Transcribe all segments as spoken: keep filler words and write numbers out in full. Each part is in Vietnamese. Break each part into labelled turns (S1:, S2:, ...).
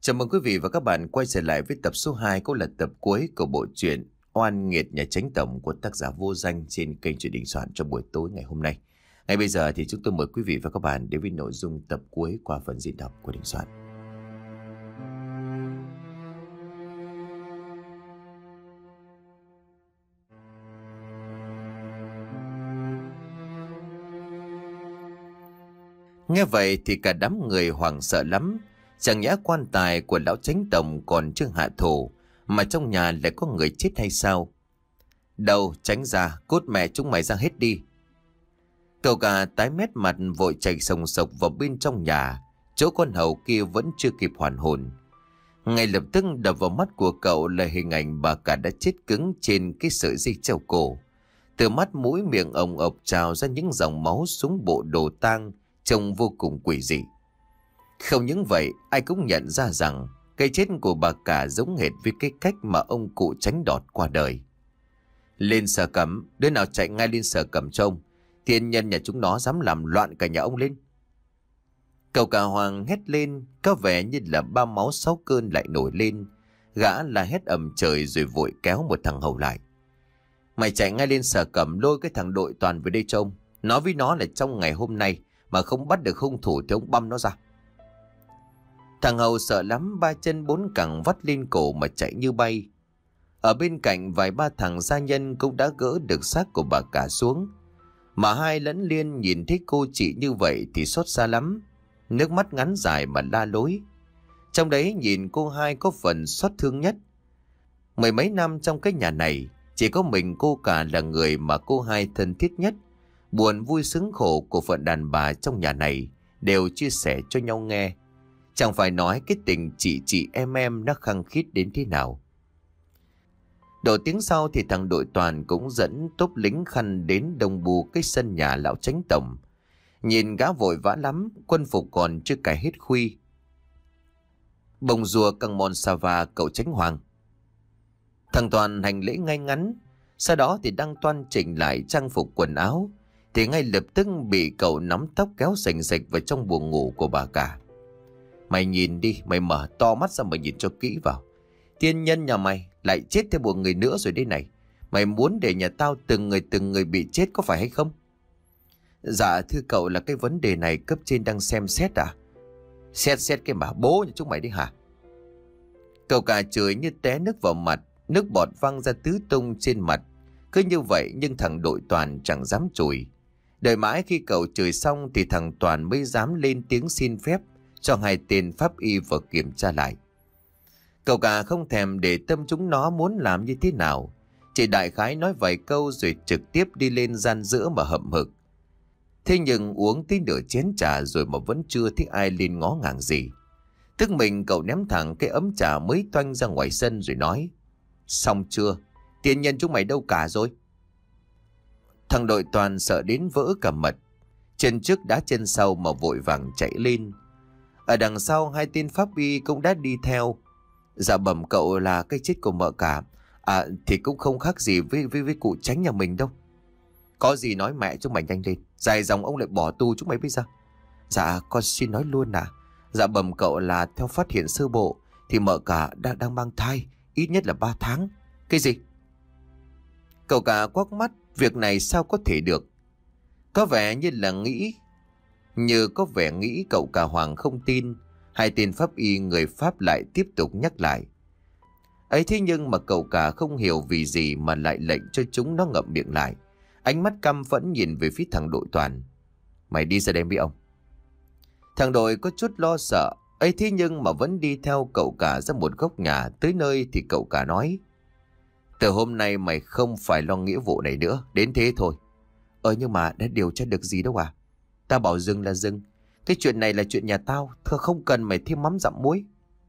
S1: Chào mừng quý vị và các bạn quay trở lại với tập số hai, cũng là tập cuối của bộ truyện Oan Nghiệt Nhà Chánh Tổng của tác giả Vô Danh trên kênh Truyện Đình Soạn trong buổi tối ngày hôm nay. Ngay bây giờ thì chúng tôi mời quý vị và các bạn đến với nội dung tập cuối qua phần diễn đọc của Đình Soạn. Nghe vậy thì cả đám người hoảng sợ lắm. Chẳng nhẽ quan tài của lão chánh tổng còn chưa hạ thổ, mà trong nhà lại có người chết hay sao? Đâu, tránh ra, cốt mẹ chúng mày ra hết đi. Cậu cả tái mét mặt vội chạy sồng sộc vào bên trong nhà, chỗ con hầu kia vẫn chưa kịp hoàn hồn. Ngay lập tức đập vào mắt của cậu là hình ảnh bà cả đã chết cứng trên cái sợi dây treo cổ. Từ mắt mũi miệng ông ộc trào ra những dòng máu xuống bộ đồ tang, trông vô cùng quỷ dị. Không những vậy, ai cũng nhận ra rằng cái chết của bà cả giống hệt với cái cách mà ông cụ Tránh Đọt qua đời. Lên Sở Cẩm, đứa nào chạy ngay lên Sở Cẩm trông, thiên nhân nhà chúng nó dám làm loạn cả nhà ông lên. Cậu cả Hoàng hét lên, có vẻ như là ba máu sáu cơn lại nổi lên. Gã là hét ầm trời rồi vội kéo một thằng hầu lại. Mày chạy ngay lên Sở Cẩm lôi cái thằng đội toàn về đây trông. Nói với nó là trong ngày hôm nay mà không bắt được hung thủ thì ông băm nó ra. Thằng hầu sợ lắm, ba chân bốn cẳng vắt lên cổ mà chạy như bay. Ở bên cạnh vài ba thằng gia nhân cũng đã gỡ được xác của bà cả xuống. Mà Hai lẫn Liên nhìn thấy cô chị như vậy thì xót xa lắm. Nước mắt ngắn dài mà la lối. Trong đấy nhìn cô Hai có phần xót thương nhất. Mười mấy năm trong cái nhà này, chỉ có mình cô cả là người mà cô Hai thân thiết nhất. Buồn vui sướng khổ của phận đàn bà trong nhà này đều chia sẻ cho nhau nghe. Chẳng phải nói cái tình chị chị em em nó khăng khít đến thế nào. Độ tiếng sau thì thằng đội toàn cũng dẫn tốp lính khăn đến đồng bù cái sân nhà lão Chánh Tổng. Nhìn gã vội vã lắm, quân phục còn chưa cài hết khuy. Bông rùa căng mòn xà và cậu Chánh Hoàng. Thằng Toàn hành lễ ngay ngắn, sau đó thì đang toan chỉnh lại trang phục quần áo, thì ngay lập tức bị cậu nắm tóc kéo sành sạch vào trong buồng ngủ của bà cả. Mày nhìn đi, mày mở to mắt ra mà nhìn cho kỹ vào. Tiên nhân nhà mày lại chết thêm một người nữa rồi đây này. Mày muốn để nhà tao từng người từng người bị chết có phải hay không? Dạ thưa cậu, là cái vấn đề này cấp trên đang xem xét à? Xét xét cái mà bố nhà chúng mày đi hả? Cậu cả chửi như té nước vào mặt, nước bọt văng ra tứ tung trên mặt. Cứ như vậy nhưng thằng đội Toàn chẳng dám chửi. Đợi mãi khi cậu chửi xong thì thằng Toàn mới dám lên tiếng xin phép cho hai tên pháp y vào kiểm tra lại. Cậu cả không thèm để tâm chúng nó muốn làm như thế nào, chỉ đại khái nói vài câu rồi trực tiếp đi lên gian giữa mà hậm hực. Thế nhưng uống tí nửa chén trà rồi mà vẫn chưa thấy ai lên ngó ngàng gì. Tức mình cậu ném thẳng cái ấm trà mới toanh ra ngoài sân rồi nói: Xong chưa? Tiền nhân chúng mày đâu cả rồi? Thằng đội Toàn sợ đến vỡ cả mật, chân trước đá chân sau mà vội vàng chạy lên. Ở đằng sau hai tên pháp y cũng đã đi theo. Dạ bẩm cậu, là cái chết của mợ cả. À thì cũng không khác gì với, với, với cụ Tránh nhà mình đâu. Có gì nói mẹ chúng mày nhanh lên, dài dòng ông lại bỏ tu chúng mày bây giờ. Dạ con xin nói luôn à. Dạ bẩm cậu, là theo phát hiện sơ bộ thì mợ cả đang, đang mang thai, ít nhất là ba tháng. Cái gì? Cậu cả quắc mắt, việc này sao có thể được? Có vẻ như là nghĩ Như có vẻ nghĩ cậu cả Hoàng không tin. Hai tên pháp y người Pháp lại tiếp tục nhắc lại. Ấy thế nhưng mà cậu cả không hiểu vì gì mà lại lệnh cho chúng nó ngậm miệng lại. Ánh mắt căm phẫn nhìn về phía thằng đội Toàn. Mày đi ra đây với ông. Thằng đội có chút lo sợ. Ấy thế nhưng mà vẫn đi theo cậu cả ra một góc nhà. Tới nơi thì cậu cả nói: Từ hôm nay mày không phải lo nghĩa vụ này nữa. Đến thế thôi. Ờ nhưng mà đã điều tra được gì đâu à? Tao bảo dừng là dừng. Cái chuyện này là chuyện nhà tao, thưa không cần mày thêm mắm dặm muối.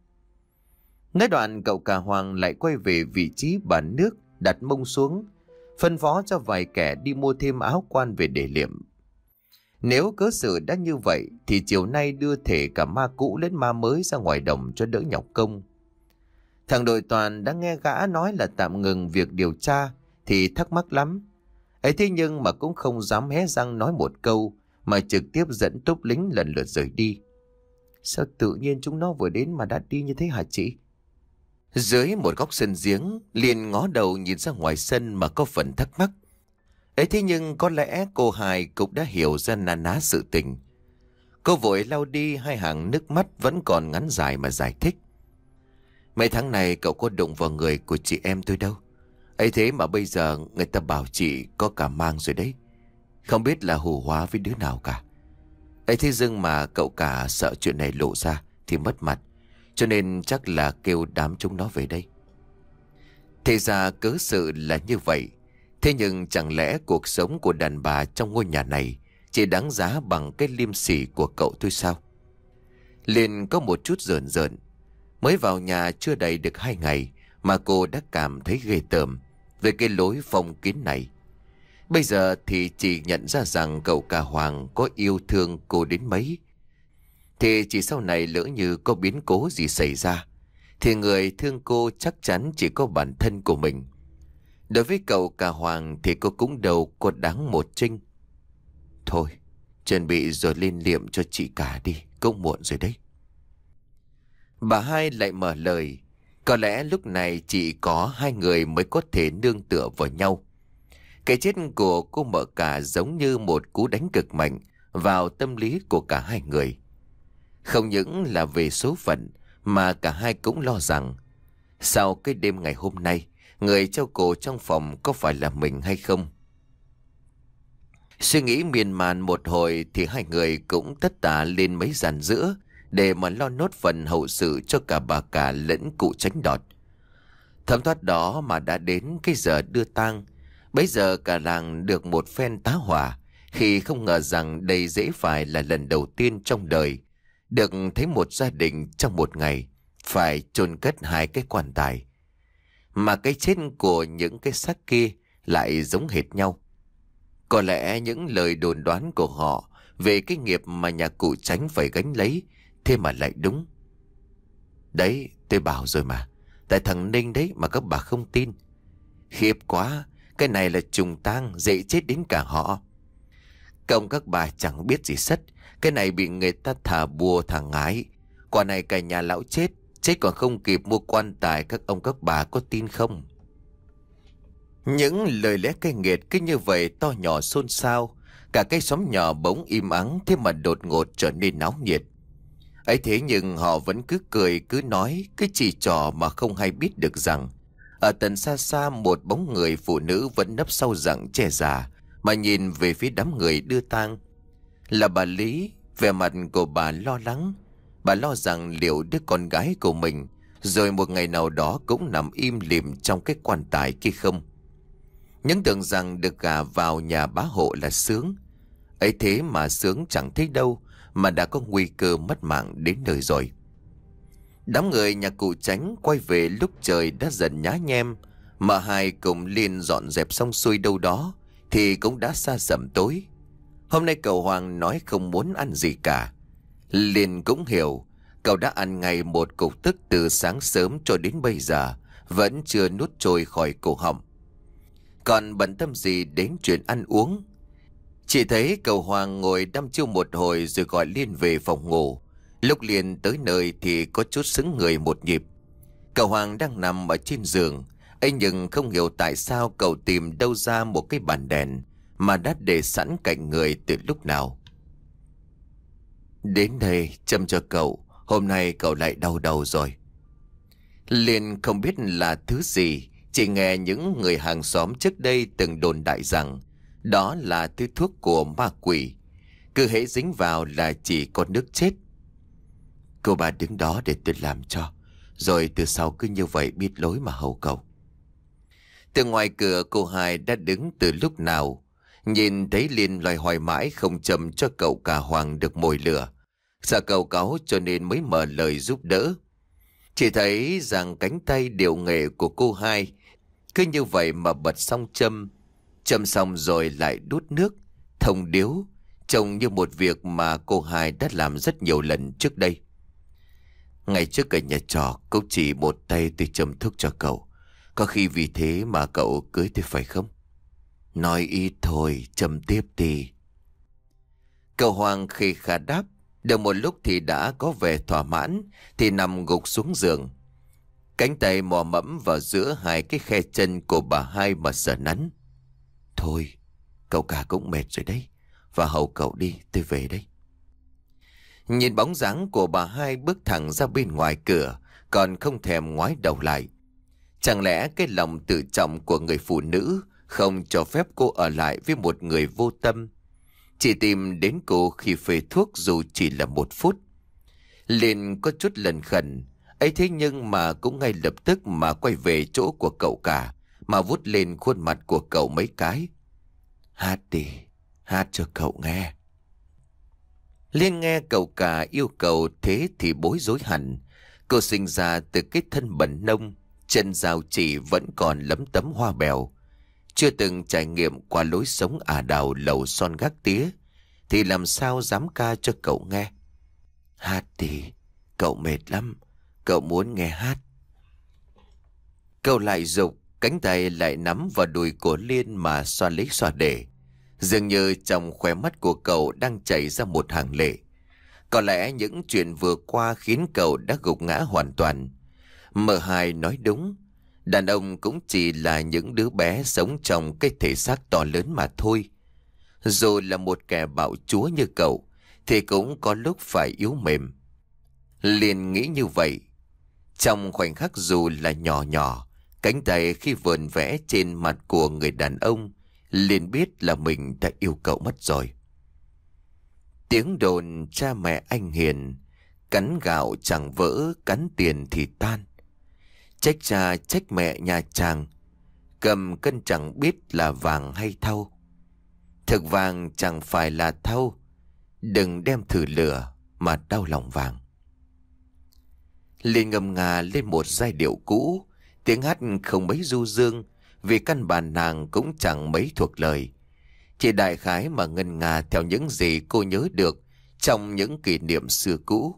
S1: Nói đoạn cậu cả Hoàng lại quay về vị trí bàn nước, đặt mông xuống, phân phó cho vài kẻ đi mua thêm áo quan về để liệm. Nếu cớ sự đã như vậy thì chiều nay đưa thể cả ma cũ lẫn ma mới ra ngoài đồng cho đỡ nhọc công. Thằng đội Toàn đã nghe gã nói là tạm ngừng việc điều tra thì thắc mắc lắm. Ấy thế nhưng mà cũng không dám hé răng nói một câu, mà trực tiếp dẫn tốp lính lần lượt rời đi.
S2: Sao tự nhiên chúng nó vừa đến mà đã đi như thế hả chị?
S1: Dưới một góc sân giếng, Liên ngó đầu nhìn ra ngoài sân mà có phần thắc mắc. Ấy thế nhưng có lẽ cô Hai cũng đã hiểu ra na ná sự tình. Cô vội lau đi hai hàng nước mắt vẫn còn ngắn dài mà giải thích. Mấy tháng này cậu có đụng vào người của chị em tôi đâu. Ấy thế mà bây giờ người ta bảo chị có cả mang rồi đấy. Không biết là hù hóa với đứa nào cả. Ấy thế dưng mà cậu cả sợ chuyện này lộ ra thì mất mặt. Cho nên chắc là kêu đám chúng nó về đây. Thế ra cớ sự là như vậy. Thế nhưng chẳng lẽ cuộc sống của đàn bà trong ngôi nhà này chỉ đáng giá bằng cái liêm sỉ của cậu thôi sao? Liên có một chút rờn rợn. Mới vào nhà chưa đầy được hai ngày mà cô đã cảm thấy ghê tởm về cái lối phong kín này. Bây giờ thì chỉ nhận ra rằng cậu cả Hoàng có yêu thương cô đến mấy. Thì chỉ sau này lỡ như có biến cố gì xảy ra thì người thương cô chắc chắn chỉ có bản thân của mình. Đối với cậu cả Hoàng thì cô cũng đâu có đáng một trinh. Thôi, chuẩn bị rồi lên liệm cho chị cả đi, cũng muộn rồi đấy. Bà Hai lại mở lời. Có lẽ lúc này chỉ có hai người mới có thể nương tựa vào nhau. Cái chết của cô mợ cả giống như một cú đánh cực mạnh vào tâm lý của cả hai người. Không những là về số phận mà cả hai cũng lo rằng sau cái đêm ngày hôm nay, người treo cổ trong phòng có phải là mình hay không? Suy nghĩ miên man một hồi thì hai người cũng tất tả lên mấy dàn giữa để mà lo nốt phần hậu sự cho cả bà cả lẫn cụ Tránh Đọt. Thấm thoát đó mà đã đến cái giờ đưa tang. Bấy giờ cả làng được một phen tá hỏa khi không ngờ rằng đây dễ phải là lần đầu tiên trong đời được thấy một gia đình trong một ngày phải chôn cất hai cái quan tài. Mà cái chết của những cái xác kia lại giống hệt nhau. Có lẽ những lời đồn đoán của họ về cái nghiệp mà nhà cụ Tránh phải gánh lấy, thế mà lại đúng. Đấy, tôi bảo rồi mà. Tại thằng Ninh đấy mà các bà không tin. Khiếp quá, cái này là trùng tang, dễ chết đến cả họ. Công các bà chẳng biết gì sất. Cái này bị người ta thả bùa thả ngái. Quả này cả nhà lão chết, chết còn không kịp mua quan tài, các ông các bà có tin không? Những lời lẽ cay nghiệt cứ như vậy to nhỏ xôn xao. Cả cái xóm nhỏ bỗng im ắng, thế mà đột ngột trở nên náo nhiệt. Ấy thế nhưng họ vẫn cứ cười cứ nói, cứ chỉ trò mà không hay biết được rằng ở tận xa xa một bóng người phụ nữ vẫn nấp sau rặng che già mà nhìn về phía đám người đưa tang. Là bà Lý. Vẻ mặt của bà lo lắng. Bà lo rằng liệu đứa con gái của mình rồi một ngày nào đó cũng nằm im lìm trong cái quan tài kia không. Những tưởng rằng được gả vào nhà bá hộ là sướng. Ấy thế mà sướng chẳng thấy đâu, mà đã có nguy cơ mất mạng đến nơi rồi. Đám người nhà cụ Tránh quay về lúc trời đã dần nhá nhem. Mà hai cùng Liên dọn dẹp xong xuôi đâu đó thì cũng đã xa sẩm tối. Hôm nay cậu Hoàng nói không muốn ăn gì cả. Liên cũng hiểu. Cậu đã ăn ngay một cục tức từ sáng sớm cho đến bây giờ, vẫn chưa nuốt trôi khỏi cổ họng. Còn bận tâm gì đến chuyện ăn uống. Chỉ thấy cậu Hoàng ngồi đăm chiêu một hồi rồi gọi Liên về phòng ngủ. Lúc Liên tới nơi thì có chút sững người một nhịp. Cậu Hoàng đang nằm ở trên giường. Ấy nhưng không hiểu tại sao cậu tìm đâu ra một cái bàn đèn mà đã để sẵn cạnh người từ lúc nào. Đến đây châm cho cậu. Hôm nay cậu lại đau đầu rồi. Liên không biết là thứ gì. Chỉ nghe những người hàng xóm trước đây từng đồn đại rằng đó là thứ thuốc của ma quỷ. Cứ hễ dính vào là chỉ có nước chết. Cô bà đứng đó để tôi làm cho. Rồi từ sau cứ như vậy biết lối mà hầu cậu. Từ ngoài cửa cô Hai đã đứng từ lúc nào. Nhìn thấy Liên loay hoay mãi không châm cho cậu cả Hoàng được mồi lửa. Sợ cậu cáu cho nên mới mở lời giúp đỡ. Chỉ thấy rằng cánh tay điệu nghệ của cô Hai cứ như vậy mà bật xong châm. Châm xong rồi lại đút nước, thông điếu, trông như một việc mà cô Hai đã làm rất nhiều lần trước đây. Ngày trước ở nhà trọ, cô chỉ một tay tôi châm thuốc cho cậu. Có khi vì thế mà cậu cưới tôi phải không? Nói ít thôi, châm tiếp đi. Cậu Hoàng khê khà đáp. Được một lúc thì đã có vẻ thỏa mãn, thì nằm gục xuống giường. Cánh tay mò mẫm vào giữa hai cái khe chân của bà hai mà sờ nắn. Thôi, cậu cả cũng mệt rồi đấy. Và hầu cậu đi, tôi về đây. Nhìn bóng dáng của bà hai bước thẳng ra bên ngoài cửa, còn không thèm ngoái đầu lại. Chẳng lẽ cái lòng tự trọng của người phụ nữ không cho phép cô ở lại với một người vô tâm, chỉ tìm đến cô khi phê thuốc dù chỉ là một phút. Liền có chút lần khẩn ấy, thế nhưng mà cũng ngay lập tức mà quay về chỗ của cậu cả, mà vút lên khuôn mặt của cậu mấy cái. Hát đi, hát cho cậu nghe. Liên nghe cậu cả yêu cầu thế thì bối rối hẳn. Cô sinh ra từ cái thân bẩn nông, chân rào chỉ vẫn còn lấm tấm hoa bèo. Chưa từng trải nghiệm qua lối sống ả đào lầu son gác tía, thì làm sao dám ca cho cậu nghe. Hát đi, cậu mệt lắm, cậu muốn nghe hát. Cậu lại giục, cánh tay lại nắm vào đùi của Liên mà xoa lấy xoa để. Dường như trong khóe mắt của cậu đang chảy ra một hàng lệ. Có lẽ những chuyện vừa qua khiến cậu đã gục ngã hoàn toàn. Mợ hai nói đúng, đàn ông cũng chỉ là những đứa bé sống trong cái thể xác to lớn mà thôi. Dù là một kẻ bạo chúa như cậu, thì cũng có lúc phải yếu mềm. Liền nghĩ như vậy. Trong khoảnh khắc dù là nhỏ nhỏ, cánh tay khi vờn vẽ trên mặt của người đàn ông, liền biết là mình đã yêu cậu mất rồi. Tiếng đồn cha mẹ anh hiền, cắn gạo chẳng vỡ, cắn tiền thì tan. Trách cha trách mẹ nhà chàng, cầm cân chẳng biết là vàng hay thau. Thực vàng chẳng phải là thau, đừng đem thử lửa mà đau lòng vàng. Liền ngâm nga lên một giai điệu cũ, tiếng hát không mấy du dương, vì căn bản nàng cũng chẳng mấy thuộc lời. Chỉ đại khái mà ngân nga theo những gì cô nhớ được trong những kỷ niệm xưa cũ.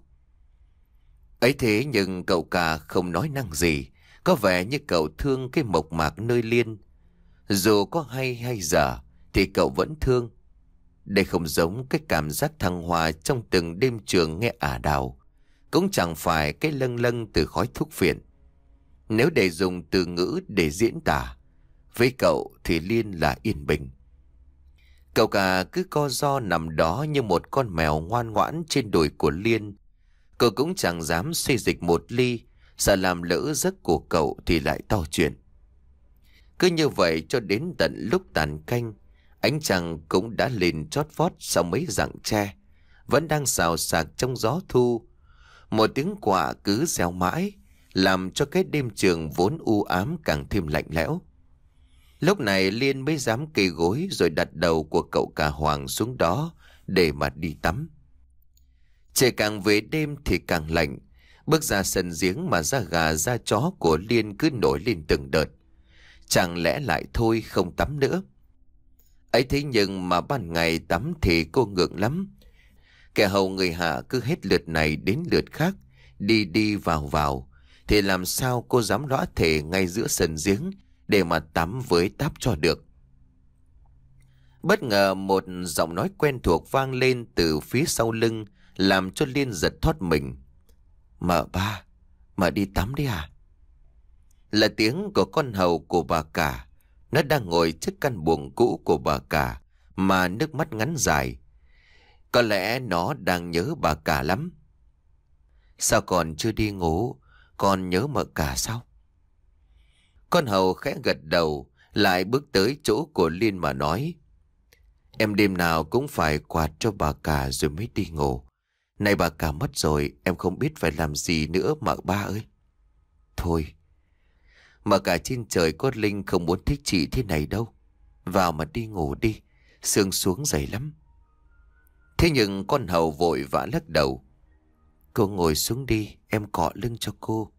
S1: Ấy thế nhưng cậu cả không nói năng gì, có vẻ như cậu thương cái mộc mạc nơi Liên. Dù có hay hay dở thì cậu vẫn thương. Đây không giống cái cảm giác thăng hoa trong từng đêm trường nghe ả đào, cũng chẳng phải cái lâng lâng từ khói thuốc phiện. Nếu để dùng từ ngữ để diễn tả, với cậu thì Liên là yên bình. Cậu cả cứ co ro nằm đó như một con mèo ngoan ngoãn trên đùi của Liên. Cậu cũng chẳng dám xê dịch một ly, sợ làm lỡ giấc của cậu thì lại to chuyện. Cứ như vậy cho đến tận lúc tàn canh, ánh trăng cũng đã lên chót vót sau mấy rặng tre, vẫn đang xào xạc trong gió thu. Một tiếng quạ cứ reo mãi, làm cho cái đêm trường vốn u ám càng thêm lạnh lẽo. Lúc này Liên mới dám kê gối rồi đặt đầu của cậu cả Hoàng xuống đó để mà đi tắm. Trời càng về đêm thì càng lạnh. Bước ra sân giếng mà da gà da chó của Liên cứ nổi lên từng đợt. Chẳng lẽ lại thôi không tắm nữa? Ấy thế nhưng mà ban ngày tắm thì cô ngượng lắm. Kẻ hầu người hạ cứ hết lượt này đến lượt khác, đi đi vào vào, thì làm sao cô dám lõa thể ngay giữa sân giếng để mà tắm với táp cho được. Bất ngờ một giọng nói quen thuộc vang lên từ phía sau lưng, làm cho Liên giật thoát mình. Mợ ba, mợ đi tắm đi à? Là tiếng của con hầu của bà cả. Nó đang ngồi trước căn buồng cũ của bà cả mà nước mắt ngắn dài. Có lẽ nó đang nhớ bà cả lắm. Sao còn chưa đi ngủ? Con nhớ mợ cả sao? Con hầu khẽ gật đầu, lại bước tới chỗ của Liên mà nói. Em đêm nào cũng phải quạt cho bà cả rồi mới đi ngủ. Nay bà cả mất rồi, em không biết phải làm gì nữa mợ ba ơi. Thôi, mà cả trên trời có linh không muốn thích chị thế này đâu. Vào mà đi ngủ đi, sương xuống dày lắm. Thế nhưng con hầu vội vã lắc đầu. Cô ngồi xuống đi, em cọ lưng cho cô.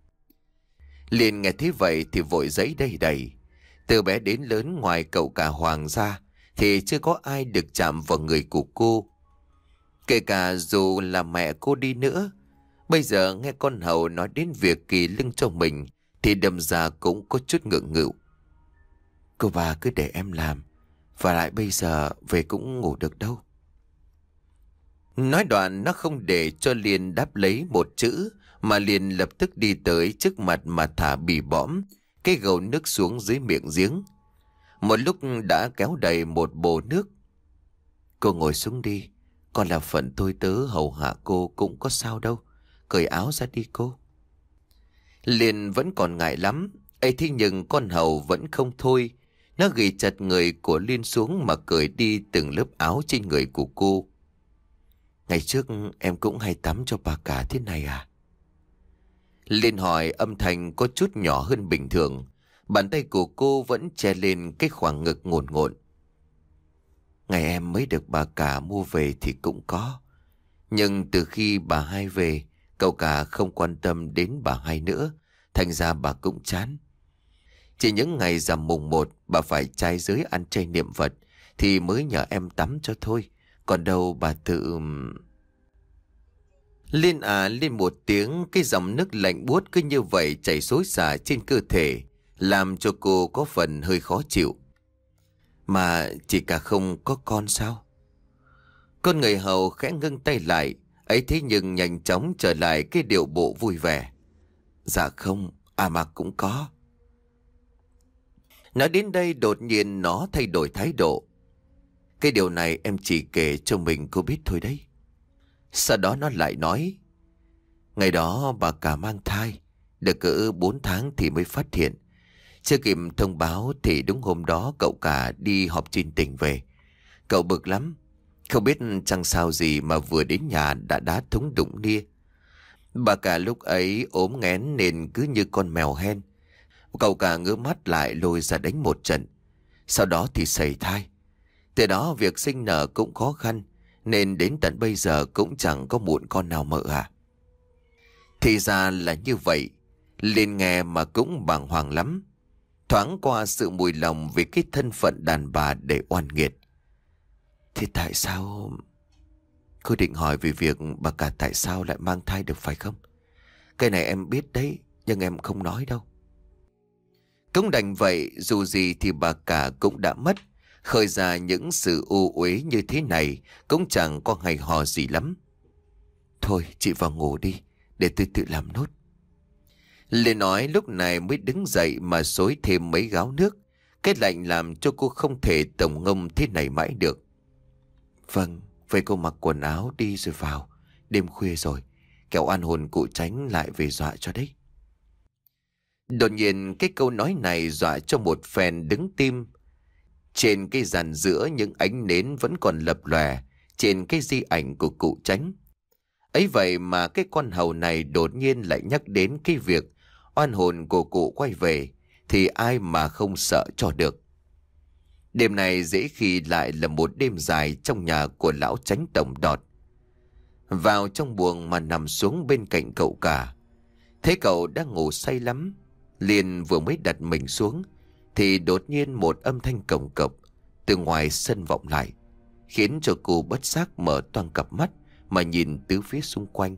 S1: Liền nghe thấy vậy thì vội giấy đầy đầy. Từ bé đến lớn ngoài cậu cả Hoàng ra thì chưa có ai được chạm vào người của cô. Kể cả dù là mẹ cô đi nữa, bây giờ nghe con hầu nói đến việc kỳ lưng cho mình thì đâm ra cũng có chút ngượng nghịu. Cô bà cứ để em làm, và lại bây giờ về cũng ngủ được đâu. Nói đoạn nó không để cho Liên đáp lấy một chữ, mà liền lập tức đi tới trước mặt mà thả bì bõm cái gầu nước xuống dưới miệng giếng. Một lúc đã kéo đầy một bồ nước. Cô ngồi xuống đi, còn là phận tôi tớ hầu hạ cô cũng có sao đâu. Cởi áo ra đi cô. Liên vẫn còn ngại lắm, ấy thế nhưng con hầu vẫn không thôi. Nó ghi chặt người của Liên xuống mà cởi đi từng lớp áo trên người của cô. Ngày trước em cũng hay tắm cho bà cả thế này à? Liên hỏi, âm thanh có chút nhỏ hơn bình thường. Bàn tay của cô vẫn che lên cái khoảng ngực ngổn ngộn. Ngày em mới được bà cả mua về thì cũng có. Nhưng từ khi bà hai về, cậu cả không quan tâm đến bà hai nữa. Thành ra bà cũng chán. Chỉ những ngày rằm mùng một bà phải trai giới ăn chay niệm Phật thì mới nhờ em tắm cho thôi. Còn đâu bà tự... Liên à lên một tiếng, cái dòng nước lạnh buốt cứ như vậy chảy xối xả trên cơ thể, làm cho cô có phần hơi khó chịu. Mà chị cả không có con sao? Con người hầu khẽ ngưng tay lại, ấy thế nhưng nhanh chóng trở lại cái điệu bộ vui vẻ. Dạ không, à mà cũng có. Nói đến đây đột nhiên nó thay đổi thái độ. Cái điều này em chỉ kể cho mình cô biết thôi đấy. Sau đó nó lại nói, ngày đó bà cả mang thai, được cỡ bốn tháng thì mới phát hiện. Chưa kịp thông báo thì đúng hôm đó cậu cả đi họp trên tỉnh về. Cậu bực lắm, không biết chẳng sao gì mà vừa đến nhà đã đá thúng đụng nia. Bà cả lúc ấy ốm nghén nên cứ như con mèo hen. Cậu cả ngước mắt lại lôi ra đánh một trận. Sau đó thì sẩy thai. Từ đó việc sinh nở cũng khó khăn, nên đến tận bây giờ cũng chẳng có mụn con nào mợ à. Thì ra là như vậy. Liên nghe mà cũng bàng hoàng lắm. Thoáng qua sự mùi lòng vì cái thân phận đàn bà để oan nghiệt. Thì tại sao... Cô định hỏi về việc bà cả tại sao lại mang thai được phải không? Cái này em biết đấy, nhưng em không nói đâu. Cũng đành vậy, dù gì thì bà cả cũng đã mất. Khơi ra những sự u uế như thế này cũng chẳng có hay hò gì lắm. Thôi chị vào ngủ đi, để tôi tự làm nốt. Lê nói lúc này mới đứng dậy mà xối thêm mấy gáo nước. Cái lạnh làm cho cô không thể tổng ngông thế này mãi được. Vâng, vậy cô mặc quần áo đi rồi vào. Đêm khuya rồi, kẻo oan hồn cụ Tránh lại về dọa cho đấy. Đột nhiên cái câu nói này dọa cho một phen đứng tim. Trên cái dàn giữa những ánh nến vẫn còn lập lòe trên cái di ảnh của cụ Tránh. Ấy vậy mà cái con hầu này đột nhiên lại nhắc đến cái việc oan hồn của cụ quay về, thì ai mà không sợ cho được. Đêm này dễ khi lại là một đêm dài trong nhà của lão Tránh tổng đọt. Vào trong buồng mà nằm xuống bên cạnh cậu cả. Thấy cậu đang ngủ say lắm, liền vừa mới đặt mình xuống thì đột nhiên một âm thanh cồng cộc từ ngoài sân vọng lại, khiến cho cô bất giác mở toang cặp mắt mà nhìn tứ phía xung quanh.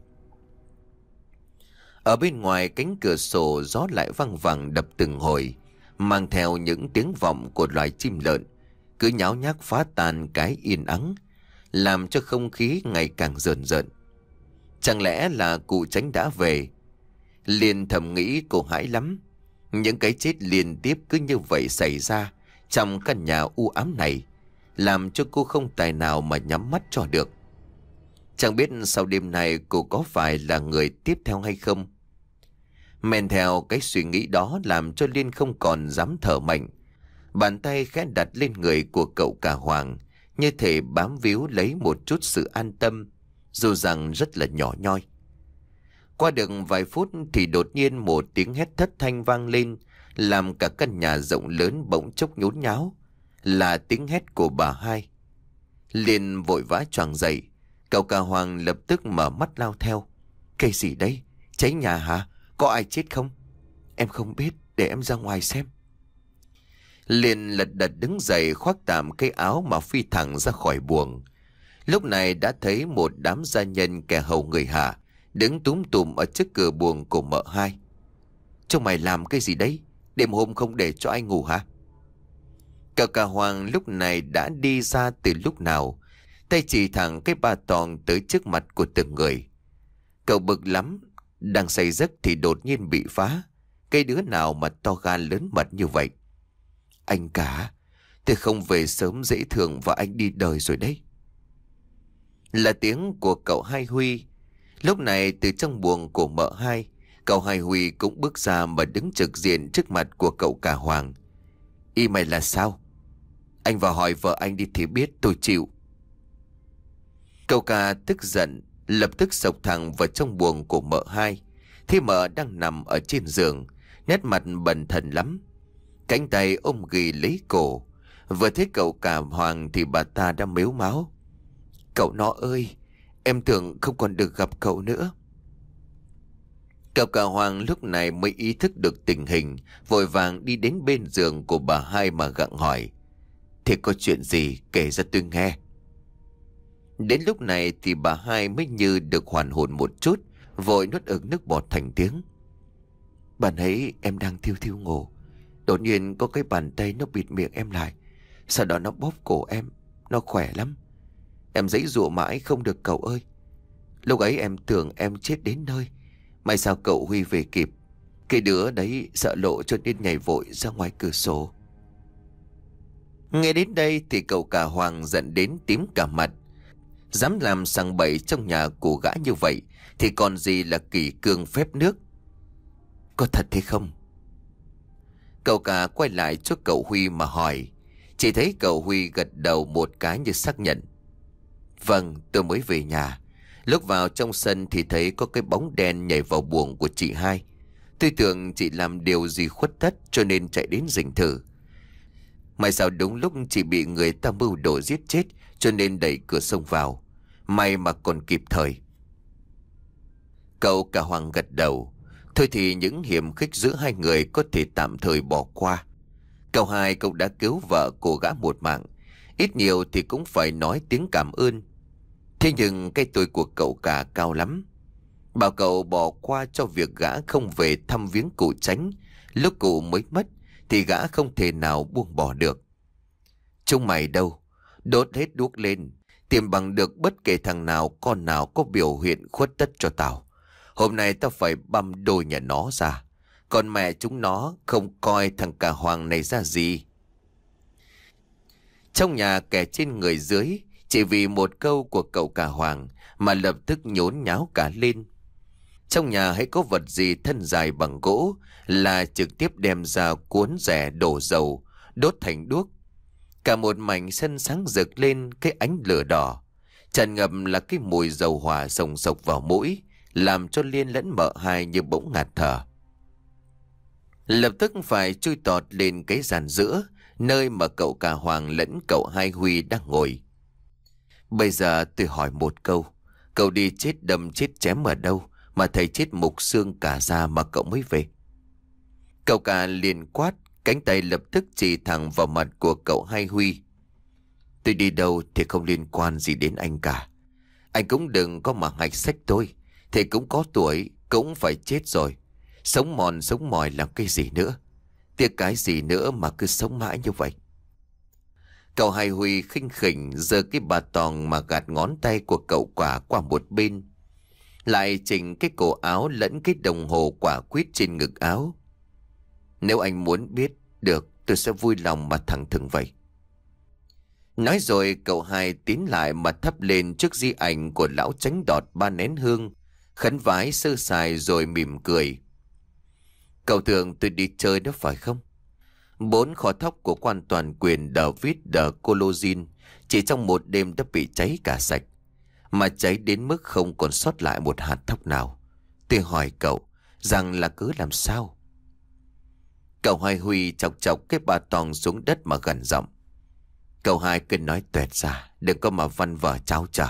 S1: Ở bên ngoài cánh cửa sổ gió lại văng vẳng đập từng hồi, mang theo những tiếng vọng của loài chim lợn cứ nháo nhác phá tan cái yên ắng, làm cho không khí ngày càng rờn rợn. Chẳng lẽ là cụ Tránh đã về? Liền thầm nghĩ cô hãi lắm. Những cái chết liên tiếp cứ như vậy xảy ra trong căn nhà u ám này, làm cho cô không tài nào mà nhắm mắt cho được. Chẳng biết sau đêm này cô có phải là người tiếp theo hay không. Men theo cái suy nghĩ đó làm cho Liên không còn dám thở mạnh. Bàn tay khẽ đặt lên người của cậu cả Hoàng, như thể bám víu lấy một chút sự an tâm, dù rằng rất là nhỏ nhoi. Qua được vài phút thì đột nhiên một tiếng hét thất thanh vang lên, làm cả căn nhà rộng lớn bỗng chốc nhốn nháo. Là tiếng hét của bà hai. Liên vội vã choàng dậy. Cậu cả Hoàng lập tức mở mắt lao theo. Cái gì đấy? Cháy nhà hả? Có ai chết không? Em không biết, để em ra ngoài xem. Liên lật đật đứng dậy, khoác tạm cái áo mà phi thẳng ra khỏi buồng. Lúc này đã thấy một đám gia nhân kẻ hầu người hạ đứng túm tùm ở trước cửa buồng của mợ hai. Chúng mày làm cái gì đấy? Đêm hôm không để cho ai ngủ hả? Cậu cả Hoàng lúc này đã đi ra từ lúc nào, tay chỉ thẳng cái ba tòng tới trước mặt của từng người. Cậu bực lắm, đang say giấc thì đột nhiên bị phá. Cái đứa nào mà to gan lớn mật như vậy? Anh cả, tôi không về sớm dễ thương và anh đi đời rồi đấy. Là tiếng của cậu Hai Huy. Lúc này từ trong buồng của mợ hai, cậu Hai Huy cũng bước ra mà đứng trực diện trước mặt của cậu cả Hoàng. Y mày là sao? Anh vào hỏi vợ anh đi thì biết, tôi chịu. Cậu cả tức giận, lập tức xộc thẳng vào trong buồng của mợ hai. Thì mợ đang nằm ở trên giường, nét mặt bần thần lắm, cánh tay ôm ghì lấy cổ. Vừa thấy cậu cả Hoàng thì bà ta đã mếu máo. Cậu nó ơi, em tưởng không còn được gặp cậu nữa. Cậu cả Hoàng lúc này mới ý thức được tình hình, vội vàng đi đến bên giường của bà hai mà gặng hỏi. Thế có chuyện gì kể ra tôi nghe. Đến lúc này thì bà hai mới như được hoàn hồn một chút, vội nuốt ực nước bọt thành tiếng. Bạn ấy em đang thiêu thiêu ngủ, đột nhiên có cái bàn tay nó bịt miệng em lại, sau đó nó bóp cổ em. Nó khỏe lắm, em giãy giụa mãi không được cậu ơi. Lúc ấy em tưởng em chết đến nơi, may sao cậu Huy về kịp. Cái đứa đấy sợ lộ cho nên nhảy vội ra ngoài cửa sổ. Nghe đến đây thì cậu cả Hoàng giận đến tím cả mặt. Dám làm sằng bậy trong nhà của gã như vậy thì còn gì là kỷ cương phép nước. Có thật thế không? Cậu cả quay lại cho cậu Huy mà hỏi. Chỉ thấy cậu Huy gật đầu một cái như xác nhận. Vâng, tôi mới về nhà. Lúc vào trong sân thì thấy có cái bóng đen nhảy vào buồng của chị hai. Tôi tưởng chị làm điều gì khuất tất cho nên chạy đến rình thử. May sao đúng lúc chị bị người ta mưu đồ giết chết cho nên đẩy cửa xông vào. May mà còn kịp thời. Cậu cả Hoàng gật đầu. Thôi thì những hiểm khích giữa hai người có thể tạm thời bỏ qua. Cậu hai cậu đã cứu vợ của gã một mạng, ít nhiều thì cũng phải nói tiếng cảm ơn. Thế nhưng cái tôi của cậu cả cao lắm. Bảo cậu bỏ qua cho việc gã không về thăm viếng cụ Chánh lúc cụ mới mất thì gã không thể nào buông bỏ được. Chúng mày đâu, đốt hết đuốc lên, tìm bằng được bất kể thằng nào con nào có biểu hiện khuất tất cho tao. Hôm nay tao phải băm đôi nhà nó ra. Còn mẹ chúng nó không coi thằng cả Hoàng này ra gì. Trong nhà kẻ trên người dưới, chỉ vì một câu của cậu cả Hoàng mà lập tức nhốn nháo cả lên. Trong nhà hãy có vật gì thân dài bằng gỗ là trực tiếp đem ra cuốn rẻ đổ dầu, đốt thành đuốc. Cả một mảnh sân sáng rực lên cái ánh lửa đỏ, tràn ngập là cái mùi dầu hỏa sồng sộc vào mũi, làm cho Liên lẫn mợ hai như bỗng ngạt thở. Lập tức phải chui tọt lên cái giàn giữa, nơi mà cậu cả Hoàng lẫn cậu Hai Huy đang ngồi. Bây giờ tôi hỏi một câu, cậu đi chết đâm chết chém ở đâu mà thầy chết mục xương cả da mà cậu mới về? Cậu cả liền quát, cánh tay lập tức chỉ thẳng vào mặt của cậu Hai Huy. Tôi đi đâu thì không liên quan gì đến anh cả. Anh cũng đừng có mà hạch sách tôi. Thầy cũng có tuổi, cũng phải chết rồi. Sống mòn sống mỏi làm cái gì nữa? Tiếc cái gì nữa mà cứ sống mãi như vậy? Cậu Hai Huy khinh khỉnh giơ cái bà tòng mà gạt ngón tay của cậu quả qua một bên, lại chỉnh cái cổ áo lẫn cái đồng hồ quả quýt trên ngực áo. Nếu anh muốn biết được, tôi sẽ vui lòng mà thẳng thừng vậy. Nói rồi cậu Hai tiến lại mà thắp lên trước di ảnh của lão Chánh đọt ba nén hương, khấn vái sơ sài rồi mỉm cười. Cậu tưởng tôi đi chơi đó phải không? Bốn kho thóc của quan toàn quyền David de Colozin chỉ trong một đêm đã bị cháy cả sạch, mà cháy đến mức không còn sót lại một hạt thóc nào. Tôi hỏi cậu rằng là cứ làm sao? Cậu Hai Huy chọc chọc cái bà tòng xuống đất mà gằn giọng. Cậu Hai cứ nói tuẹt ra, đừng có mà văn vở cháo trở.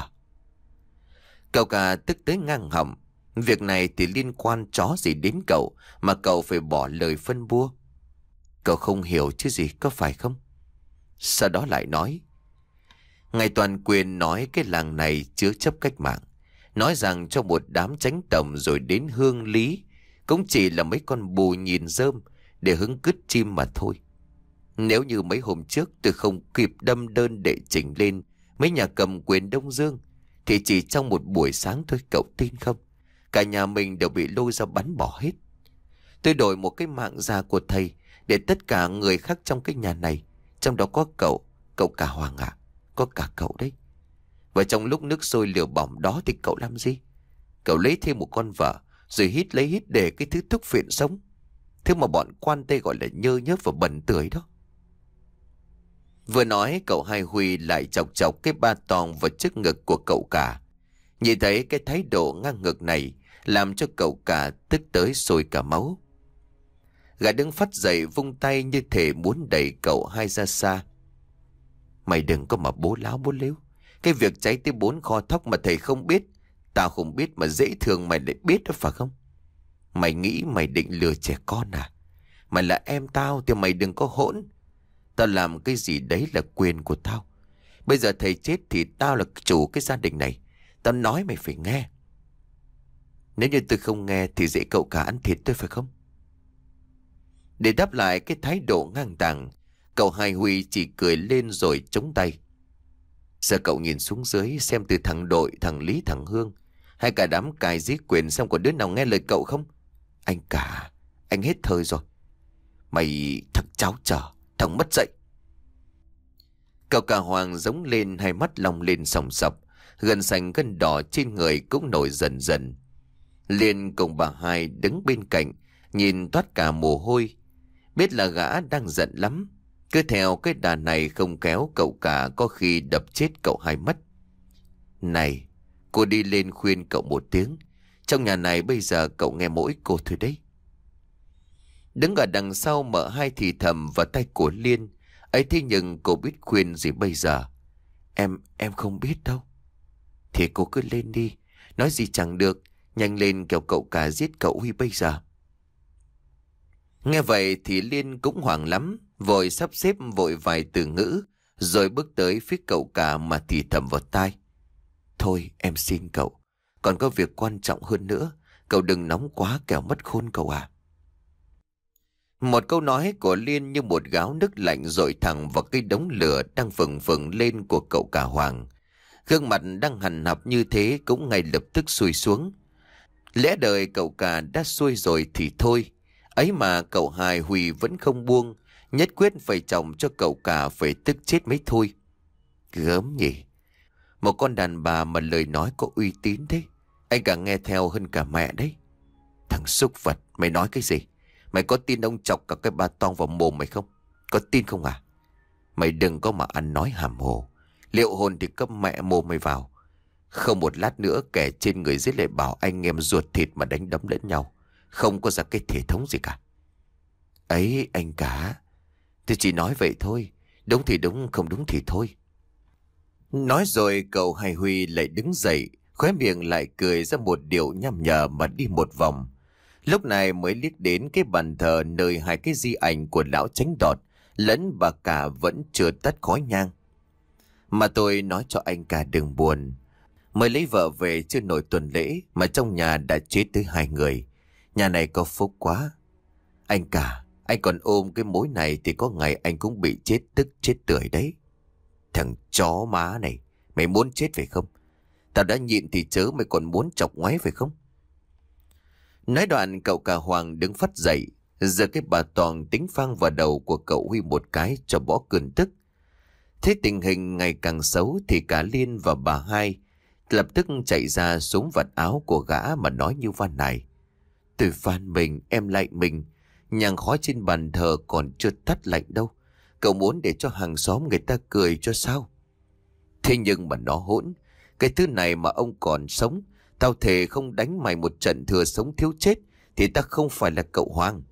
S1: Cậu cả tức tới ngang họng. Việc này thì liên quan chó gì đến cậu mà cậu phải bỏ lời phân bua? Cậu không hiểu chứ gì, có phải không? Sau đó lại nói. Ngài toàn quyền nói cái làng này chứa chấp cách mạng, nói rằng cho một đám chánh tổng rồi đến hương lý cũng chỉ là mấy con bù nhìn rơm để hứng cứt chim mà thôi. Nếu như mấy hôm trước tôi không kịp đâm đơn đệ trình lên mấy nhà cầm quyền Đông Dương, thì chỉ trong một buổi sáng thôi, cậu tin không? Cả nhà mình đều bị lôi ra bắn bỏ hết. Tôi đổi một cái mạng già của thầy để tất cả người khác trong cái nhà này, trong đó có cậu, cậu cả Hoàng à, có cả cậu đấy. Và trong lúc nước sôi lửa bỏng đó thì cậu làm gì? Cậu lấy thêm một con vợ, rồi hít lấy hít để cái thứ thuốc phiện sống, thứ mà bọn quan tây gọi là nhơ nhớp và bẩn tưởi đó. Vừa nói, cậu Hai Huy lại chọc chọc cái ba tong vào trước ngực của cậu cả. Nhìn thấy cái thái độ ngang ngược này làm cho cậu cả tức tới sôi cả máu. Gã đứng phắt dậy vung tay như thể muốn đẩy cậu Hai ra xa. Mày đừng có mà bố láo bố lếu. Cái việc cháy tới bốn kho thóc mà thầy không biết, tao không biết mà dễ thương mày lại biết đó phải không? Mày nghĩ mày định lừa trẻ con à? Mày là em tao thì mày đừng có hỗn. Tao làm cái gì đấy là quyền của tao. Bây giờ thầy chết thì tao là chủ cái gia đình này. Tao nói mày phải nghe. Nếu như tôi không nghe thì dễ cậu cả ăn thịt tôi phải không? Để đáp lại cái thái độ ngang tàng, cậu Hai Huy chỉ cười lên rồi chống tay. Giờ cậu nhìn xuống dưới xem từ thằng Đội, thằng Lý, thằng Hương, hay cả đám cài dí quyền xong có đứa nào nghe lời cậu không? Anh cả, anh hết thời rồi. Mày thằng cháu trở, thằng mất dạy. Cậu cả Hoàng giống lên, hai mắt long lên sòng sọc, gân xanh gân đỏ trên người cũng nổi dần dần. Liên cùng bà Hai đứng bên cạnh, nhìn toát cả mồ hôi, biết là gã đang giận lắm. Cứ theo cái đà này không kéo cậu cả có khi đập chết cậu Hai mất. Này, cô đi lên khuyên cậu một tiếng. Trong nhà này bây giờ cậu nghe mỗi cô thôi đấy. Đứng ở đằng sau mợ Hai thì thầm vào tay của Liên. Ấy thế nhưng cô biết khuyên gì bây giờ? Em, em không biết đâu. Thì cô cứ lên đi. Nói gì chẳng được. Nhanh lên kẻo cậu cả giết cậu Huy bây giờ. Nghe vậy thì Liên cũng hoảng lắm. Vội sắp xếp vội vài từ ngữ. Rồi bước tới phía cậu cả mà thì thầm vào tai. Thôi em xin cậu. Còn có việc quan trọng hơn nữa. Cậu đừng nóng quá kẻo mất khôn cậu à. Một câu nói của Liên như một gáo nước lạnh dội thẳng vào cái đống lửa đang phừng phừng lên của cậu cả Hoàng. Gương mặt đang hằn học như thế cũng ngay lập tức xuôi xuống. Lẽ đời cậu cả đã xuôi rồi thì thôi. Ấy mà cậu Hai Huy vẫn không buông, nhất quyết phải chồng cho cậu cả phải tức chết mới thôi. Gớm nhỉ. Một con đàn bà mà lời nói có uy tín thế. Anh cả nghe theo hơn cả mẹ đấy. Thằng súc vật, mày nói cái gì? Mày có tin ông chọc cả cái ba tong vào mồm mày không? Có tin không à? Mày đừng có mà ăn nói hàm hồ. Liệu hồn thì cấp mẹ mồm mày vào. Không một lát nữa kẻ trên người dưới lại bảo anh em ruột thịt mà đánh đấm lẫn nhau. Không có ra cái thể thống gì cả. Ấy anh cả, tôi chỉ nói vậy thôi. Đúng thì đúng, không đúng thì thôi. Nói rồi cậu Hai Huy lại đứng dậy, khóe miệng lại cười ra một điệu nham nhở mà đi một vòng. Lúc này mới liếc đến cái bàn thờ nơi hai cái di ảnh của lão Chánh Đọt lẫn bà cả vẫn chưa tắt khói nhang. Mà tôi nói cho anh cả đừng buồn. Mới lấy vợ về chưa nổi tuần lễ mà trong nhà đã chết tới hai người. Nhà này có phúc quá. Anh cả, anh còn ôm cái mối này thì có ngày anh cũng bị chết tức chết tươi đấy. Thằng chó má này, mày muốn chết phải không? Tao đã nhịn thì chớ mày còn muốn chọc ngoáy phải không? Nói đoạn cậu cả Hoàng đứng phắt dậy, giơ cái bà toàn tính phang vào đầu của cậu Huy một cái cho bỏ cơn tức. Thế tình hình ngày càng xấu thì cả Liên và bà Hai lập tức chạy ra xuống vặt áo của gã mà nói như van này. Tôi van mình, em lạy mình, nhang khói trên bàn thờ còn chưa tắt lạnh đâu. Cậu muốn để cho hàng xóm người ta cười cho sao? Thế nhưng mà nó hỗn. Cái thứ này mà ông còn sống, tao thề không đánh mày một trận thừa sống thiếu chết thì ta không phải là cậu Hoàng.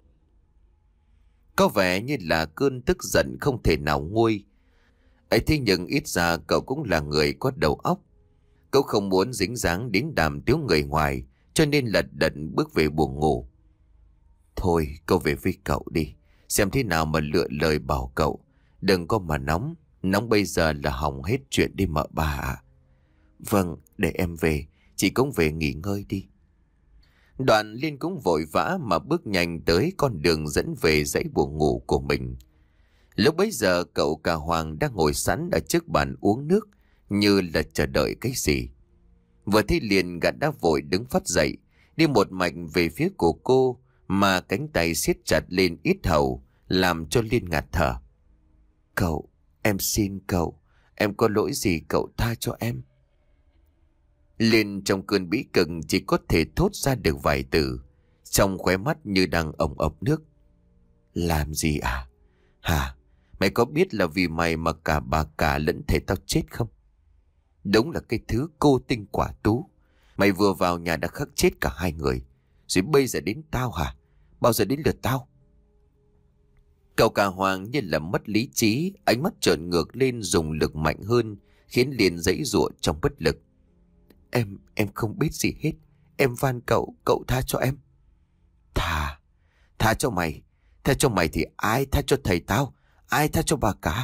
S1: Có vẻ như là cơn tức giận không thể nào nguôi. Ấy thế nhưng ít ra cậu cũng là người có đầu óc. Cậu không muốn dính dáng đến đàm tiếu người ngoài, cho nên lật đật bước về buồng ngủ. Thôi cậu về với cậu đi, xem thế nào mà lựa lời bảo cậu. Đừng có mà nóng, nóng bây giờ là hỏng hết chuyện đi mợ bà ạ. Vâng, để em về, chị cũng về nghỉ ngơi đi. Đoạn Liên cũng vội vã mà bước nhanh tới con đường dẫn về dãy buồng ngủ của mình. Lúc bấy giờ cậu cả Hoàng đang ngồi sẵn ở trước bàn uống nước, như là chờ đợi cái gì. Vừa thấy liền gã đã vội đứng phát dậy, đi một mạch về phía của cô, mà cánh tay siết chặt lên yết hầu, làm cho Liên ngạt thở. Cậu, em xin cậu, em có lỗi gì cậu tha cho em. Liên trong cơn bĩ cực chỉ có thể thốt ra được vài từ, trong khóe mắt như đang ồng ộc nước. Làm gì à? Hả? Mày có biết là vì mày mà cả bà cả lẫn thể tao chết không? Đúng là cái thứ cô tinh quả tú. Mày vừa vào nhà đã khắc chết cả hai người, rồi bây giờ đến tao hả? Bao giờ đến lượt tao? Cậu cả Hoàng như là mất lý trí, ánh mắt trợn ngược lên dùng lực mạnh hơn, khiến Liên giãy giụa trong bất lực. Em, em không biết gì hết. Em van cậu, cậu tha cho em. Tha, tha cho mày. Tha cho mày thì ai tha cho thầy tao? Ai tha cho bà cả?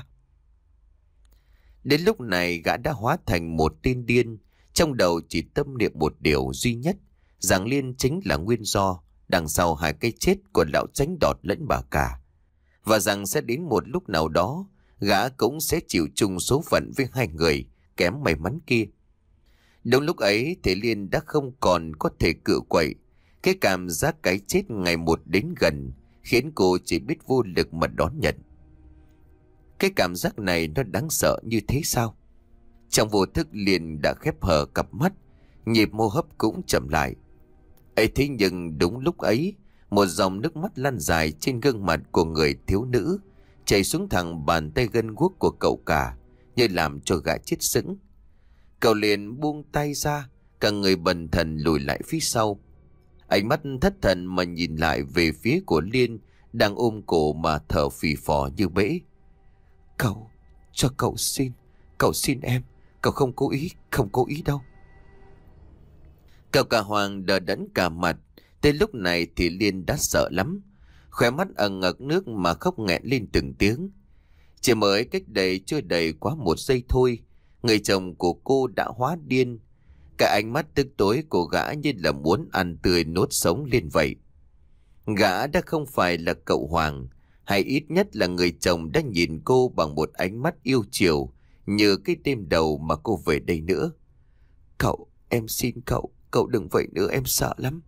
S1: Đến lúc này gã đã hóa thành một tên điên, trong đầu chỉ tâm niệm một điều duy nhất, rằng Liên chính là nguyên do đằng sau hai cái chết của lão Chánh Đọt lẫn bà cả, và rằng sẽ đến một lúc nào đó gã cũng sẽ chịu chung số phận với hai người kém may mắn kia. Đúng lúc ấy thì Liên đã không còn có thể cựa quậy. Cái cảm giác cái chết ngày một đến gần khiến cô chỉ biết vô lực mà đón nhận. Cái cảm giác này nó đáng sợ như thế sao? Trong vô thức Liên đã khép hờ cặp mắt, nhịp hô hấp cũng chậm lại. ấy thế nhưng đúng lúc ấy, một dòng nước mắt lăn dài trên gương mặt của người thiếu nữ, chảy xuống thẳng bàn tay gân guốc của cậu cả, như làm cho gã chết sững. Cậu liền buông tay ra, cả người bần thần lùi lại phía sau. Ánh mắt thất thần mà nhìn lại về phía của Liên đang ôm cổ mà thở phì phò như bể. Cậu, cho cậu xin, cậu xin em, cậu không cố ý, không cố ý đâu. Cậu cả Hoàng đờ đẫn cả mặt. Tới lúc này thì Liên đã sợ lắm, khóe mắt ẩn ngực nước mà khóc nghẹn lên từng tiếng. Chỉ mới cách đây chưa đầy quá một giây thôi, người chồng của cô đã hóa điên. Cả ánh mắt tức tối của gã như là muốn ăn tươi nuốt sống Liên vậy. Gã đã không phải là cậu Hoàng, hay ít nhất là người chồng đã nhìn cô bằng một ánh mắt yêu chiều như cái đêm đầu mà cô về đây nữa. Cậu, em xin cậu, cậu đừng vậy nữa, em sợ lắm.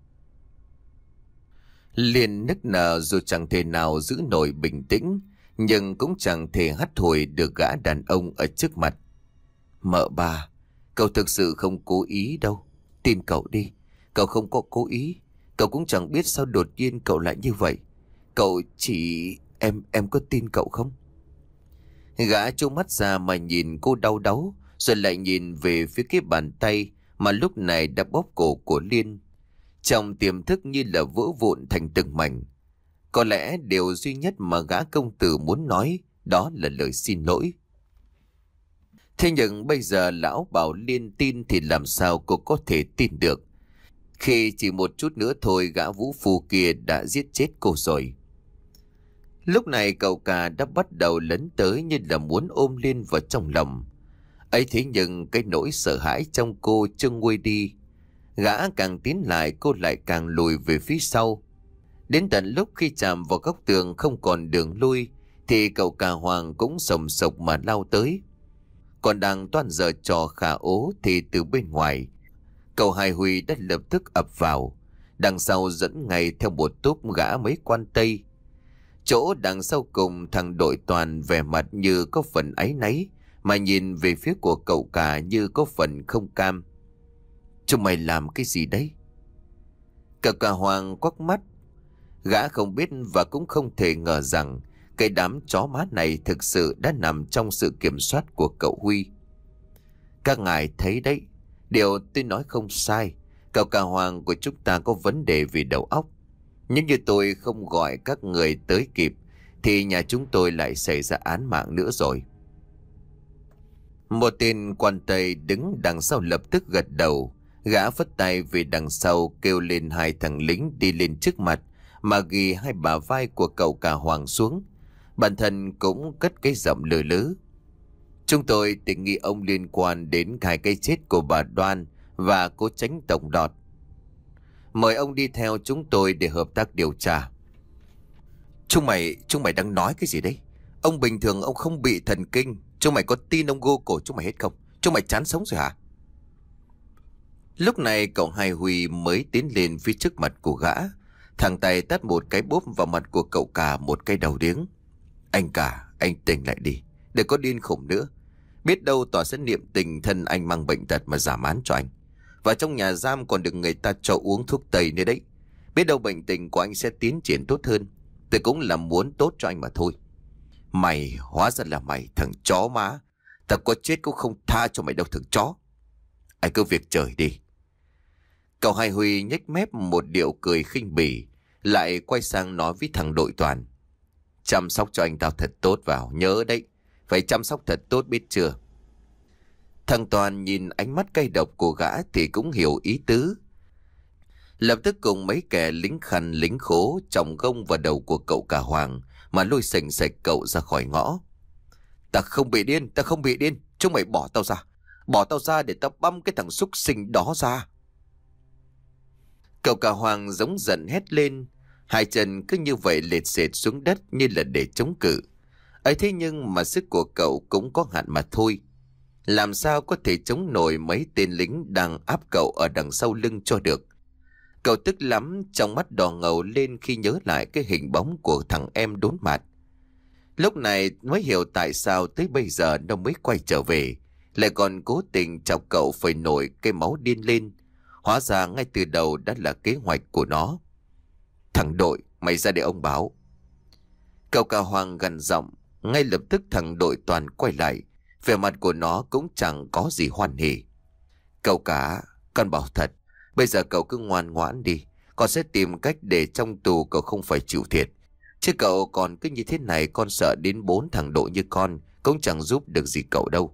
S1: Liên nức nở dù chẳng thể nào giữ nổi bình tĩnh, nhưng cũng chẳng thể hắt hồi được gã đàn ông ở trước mặt. Mợ bà, cậu thực sự không cố ý đâu. Tin cậu đi, cậu không có cố ý. Cậu cũng chẳng biết sao đột nhiên cậu lại như vậy. Cậu chỉ... Em, em có tin cậu không? Gã trố mắt ra mà nhìn cô đau đáu, rồi lại nhìn về phía cái bàn tay mà lúc này đã bóp cổ của Liên. Trong tiềm thức như là vỡ vụn thành từng mảnh. Có lẽ điều duy nhất mà gã công tử muốn nói đó là lời xin lỗi. Thế nhưng bây giờ lão bảo Liên tin thì làm sao cô có thể tin được, khi chỉ một chút nữa thôi gã vũ phu kia đã giết chết cô rồi. Lúc này cậu cả đã bắt đầu lấn tới như là muốn ôm Liên vào trong lòng. Ấy thế nhưng cái nỗi sợ hãi trong cô chưa nguôi đi. Gã càng tiến lại cô lại càng lùi về phía sau. Đến tận lúc khi chạm vào góc tường không còn đường lui thì cậu cả Hoàng cũng sồng sộc mà lao tới. Còn đang toan giờ trò khả ố thì từ bên ngoài cậu Hai Huy đã lập tức ập vào, đằng sau dẫn ngay theo một túp gã mấy quan tây. Chỗ đằng sau cùng thằng Đội Toàn vẻ mặt như có phần áy náy, mà nhìn về phía của cậu cả như có phần không cam. Chúng mày làm cái gì đấy? Cậu cả Hoàng quắc mắt. Gã không biết và cũng không thể ngờ rằng cái đám chó má này thực sự đã nằm trong sự kiểm soát của cậu Huy. Các ngài thấy đấy, điều tôi nói không sai. Cậu cả Hoàng của chúng ta có vấn đề về đầu óc. Nhưng như tôi không gọi các người tới kịp thì nhà chúng tôi lại xảy ra án mạng nữa rồi. Một tên quan tây đứng đằng sau lập tức gật đầu. Gã phất tay về đằng sau kêu lên hai thằng lính đi lên trước mặt mà ghi hai bả vai của cậu cả Hoàng xuống. Bản thân cũng cất cái giọng lừ lứ. Chúng tôi tình nghi ông liên quan đến hai cái chết của bà Đoan và cô Chánh Tổng Đọt. Mời ông đi theo chúng tôi để hợp tác điều tra. Chúng mày, chúng mày đang nói cái gì đấy? Ông bình thường ông không bị thần kinh. Chúng mày có tin ông gô cổ chúng mày hết không? Chúng mày chán sống rồi hả? Lúc này cậu Hai Huy mới tiến lên phía trước mặt của gã, thẳng tay tát một cái bốp vào mặt của cậu Cả một cái đầu điếng. Anh Cả, anh tỉnh lại đi, đừng có điên khủng nữa. Biết đâu tòa sẽ niệm tình thân anh mang bệnh tật mà giảm án cho anh. Và trong nhà giam còn được người ta cho uống thuốc tây nữa đấy. Biết đâu bệnh tình của anh sẽ tiến triển tốt hơn. Tôi cũng là muốn tốt cho anh mà thôi. Mày, hóa ra là mày, thằng chó má. Tao có chết cũng không tha cho mày đâu thằng chó. Anh cứ việc trời đi. Cậu Hai Huy nhếch mép một điệu cười khinh bỉ, lại quay sang nói với thằng đội Toàn. Chăm sóc cho anh tao thật tốt vào, nhớ đấy. Phải chăm sóc thật tốt biết chưa? Thằng Toàn nhìn ánh mắt cay độc của gã thì cũng hiểu ý tứ. Lập tức cùng mấy kẻ lính khăn lính khố chồng gông vào đầu của cậu Cả Hoàng mà lôi sành sạch cậu ra khỏi ngõ. Ta không bị điên, ta không bị điên. Chúng mày bỏ tao ra. Bỏ tao ra để tao băm cái thằng súc sinh đó ra. Cậu Cả Hoàng giống giận hét lên. Hai chân cứ như vậy lệt xệt xuống đất như là để chống cự. Ấy thế nhưng mà sức của cậu cũng có hạn mà thôi. Làm sao có thể chống nổi mấy tên lính đang áp cậu ở đằng sau lưng cho được. Cậu tức lắm, trong mắt đỏ ngầu lên khi nhớ lại cái hình bóng của thằng em đốn mặt. Lúc này mới hiểu tại sao tới bây giờ nó mới quay trở về, lại còn cố tình chọc cậu phải nổi cái máu điên lên. Hóa ra ngay từ đầu đã là kế hoạch của nó. Thằng Đội, mày ra để ông báo. Cậu Cả Hoàng gằn giọng. Ngay lập tức thằng Đội Toàn quay lại, vẻ mặt của nó cũng chẳng có gì hoan hỉ. Cậu Cả, con bảo thật, bây giờ cậu cứ ngoan ngoãn đi. Con sẽ tìm cách để trong tù cậu không phải chịu thiệt. Chứ cậu còn cứ như thế này, con sợ đến bốn thằng Đội như con cũng chẳng giúp được gì cậu đâu.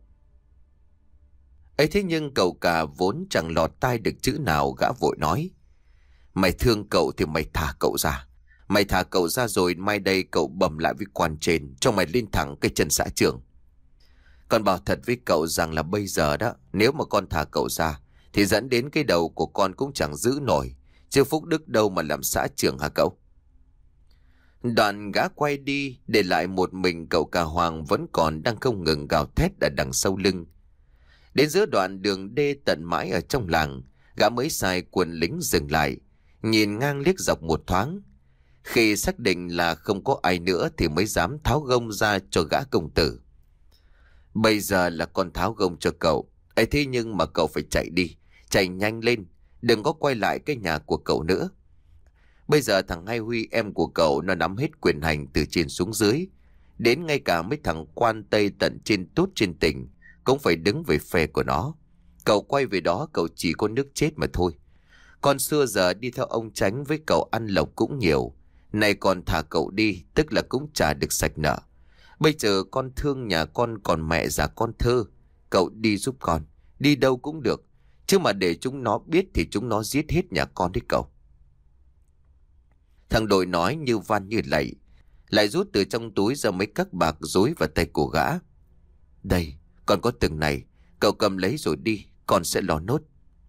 S1: Ấy thế nhưng cậu Cả vốn chẳng lọt tai được chữ nào, gã vội nói. Mày thương cậu thì mày thả cậu ra. Mày thả cậu ra rồi mai đây cậu bẩm lại với quan trên cho mày lên thẳng cái chân xã trưởng. Con bảo thật với cậu rằng là bây giờ đó, nếu mà con thả cậu ra thì dẫn đến cái đầu của con cũng chẳng giữ nổi. Chứ phúc đức đâu mà làm xã trưởng hả cậu? Đoạn gã quay đi, để lại một mình cậu Cả Hoàng vẫn còn đang không ngừng gào thét ở đằng sau lưng. Đến giữa đoạn đường đê tận mãi ở trong làng, gã mới sai quân lính dừng lại, nhìn ngang liếc dọc một thoáng. Khi xác định là không có ai nữa thì mới dám tháo gông ra cho gã công tử. Bây giờ là con tháo gông cho cậu. Ấy thế nhưng mà cậu phải chạy đi, chạy nhanh lên, đừng có quay lại cái nhà của cậu nữa. Bây giờ thằng Hai Huy em của cậu nó nắm hết quyền hành từ trên xuống dưới. Đến ngay cả mấy thằng quan tây tận trên tốt trên tỉnh cũng phải đứng về phe của nó. Cậu quay về đó cậu chỉ có nước chết mà thôi. Con xưa giờ đi theo ông Chánh với cậu ăn lộc cũng nhiều. Này còn thả cậu đi tức là cũng trả được sạch nợ. Bây giờ con thương nhà con còn mẹ già con thơ. Cậu đi giúp con, đi đâu cũng được. Chứ mà để chúng nó biết thì chúng nó giết hết nhà con đấy cậu. Thằng Đội nói như van như lạy, lại rút từ trong túi ra mấy các bạc rối vào tay của gã. Đây, con có từng này, cậu cầm lấy rồi đi, con sẽ lo nốt.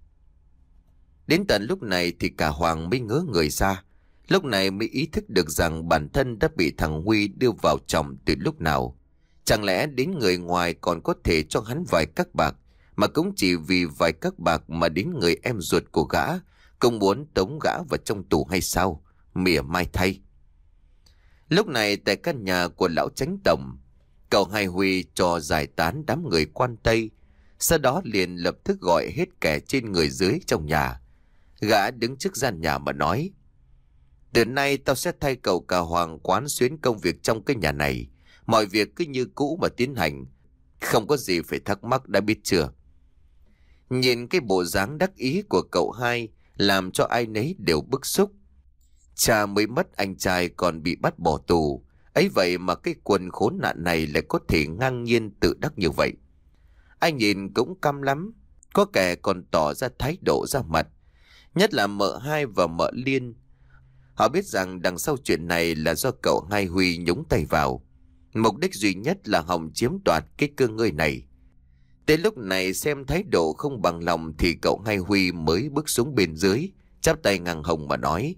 S1: Đến tận lúc này thì cả Hoàng mới ngớ người ra. Lúc này mới ý thức được rằng bản thân đã bị thằng Huy đưa vào chồng từ lúc nào. Chẳng lẽ đến người ngoài còn có thể cho hắn vài các bạc, mà cũng chỉ vì vài các bạc mà đến người em ruột của gã cũng muốn tống gã vào trong tù hay sao? Mỉa mai thay. Lúc này tại căn nhà của lão Chánh Tổng, cậu Hai Huy cho giải tán đám người quan Tây, sau đó liền lập tức gọi hết kẻ trên người dưới trong nhà. Gã đứng trước gian nhà mà nói: Từ nay tao sẽ thay cậu Cả Hoàng quán xuyến công việc trong cái nhà này. Mọi việc cứ như cũ mà tiến hành, không có gì phải thắc mắc, đã biết chưa? Nhìn cái bộ dáng đắc ý của cậu Hai làm cho ai nấy đều bức xúc. Cha mới mất anh trai còn bị bắt bỏ tù, ấy vậy mà cái quần khốn nạn này lại có thể ngang nhiên tự đắc như vậy. Anh nhìn cũng căm lắm, có kẻ còn tỏ ra thái độ ra mặt, nhất là mợ Hai và mợ Liên. Họ biết rằng đằng sau chuyện này là do cậu Hai Huy nhúng tay vào, mục đích duy nhất là hòng chiếm đoạt cái cơ ngơi này. Tới lúc này xem thái độ không bằng lòng thì cậu Hai Huy mới bước xuống bên dưới, chắp tay ngang hông mà nói: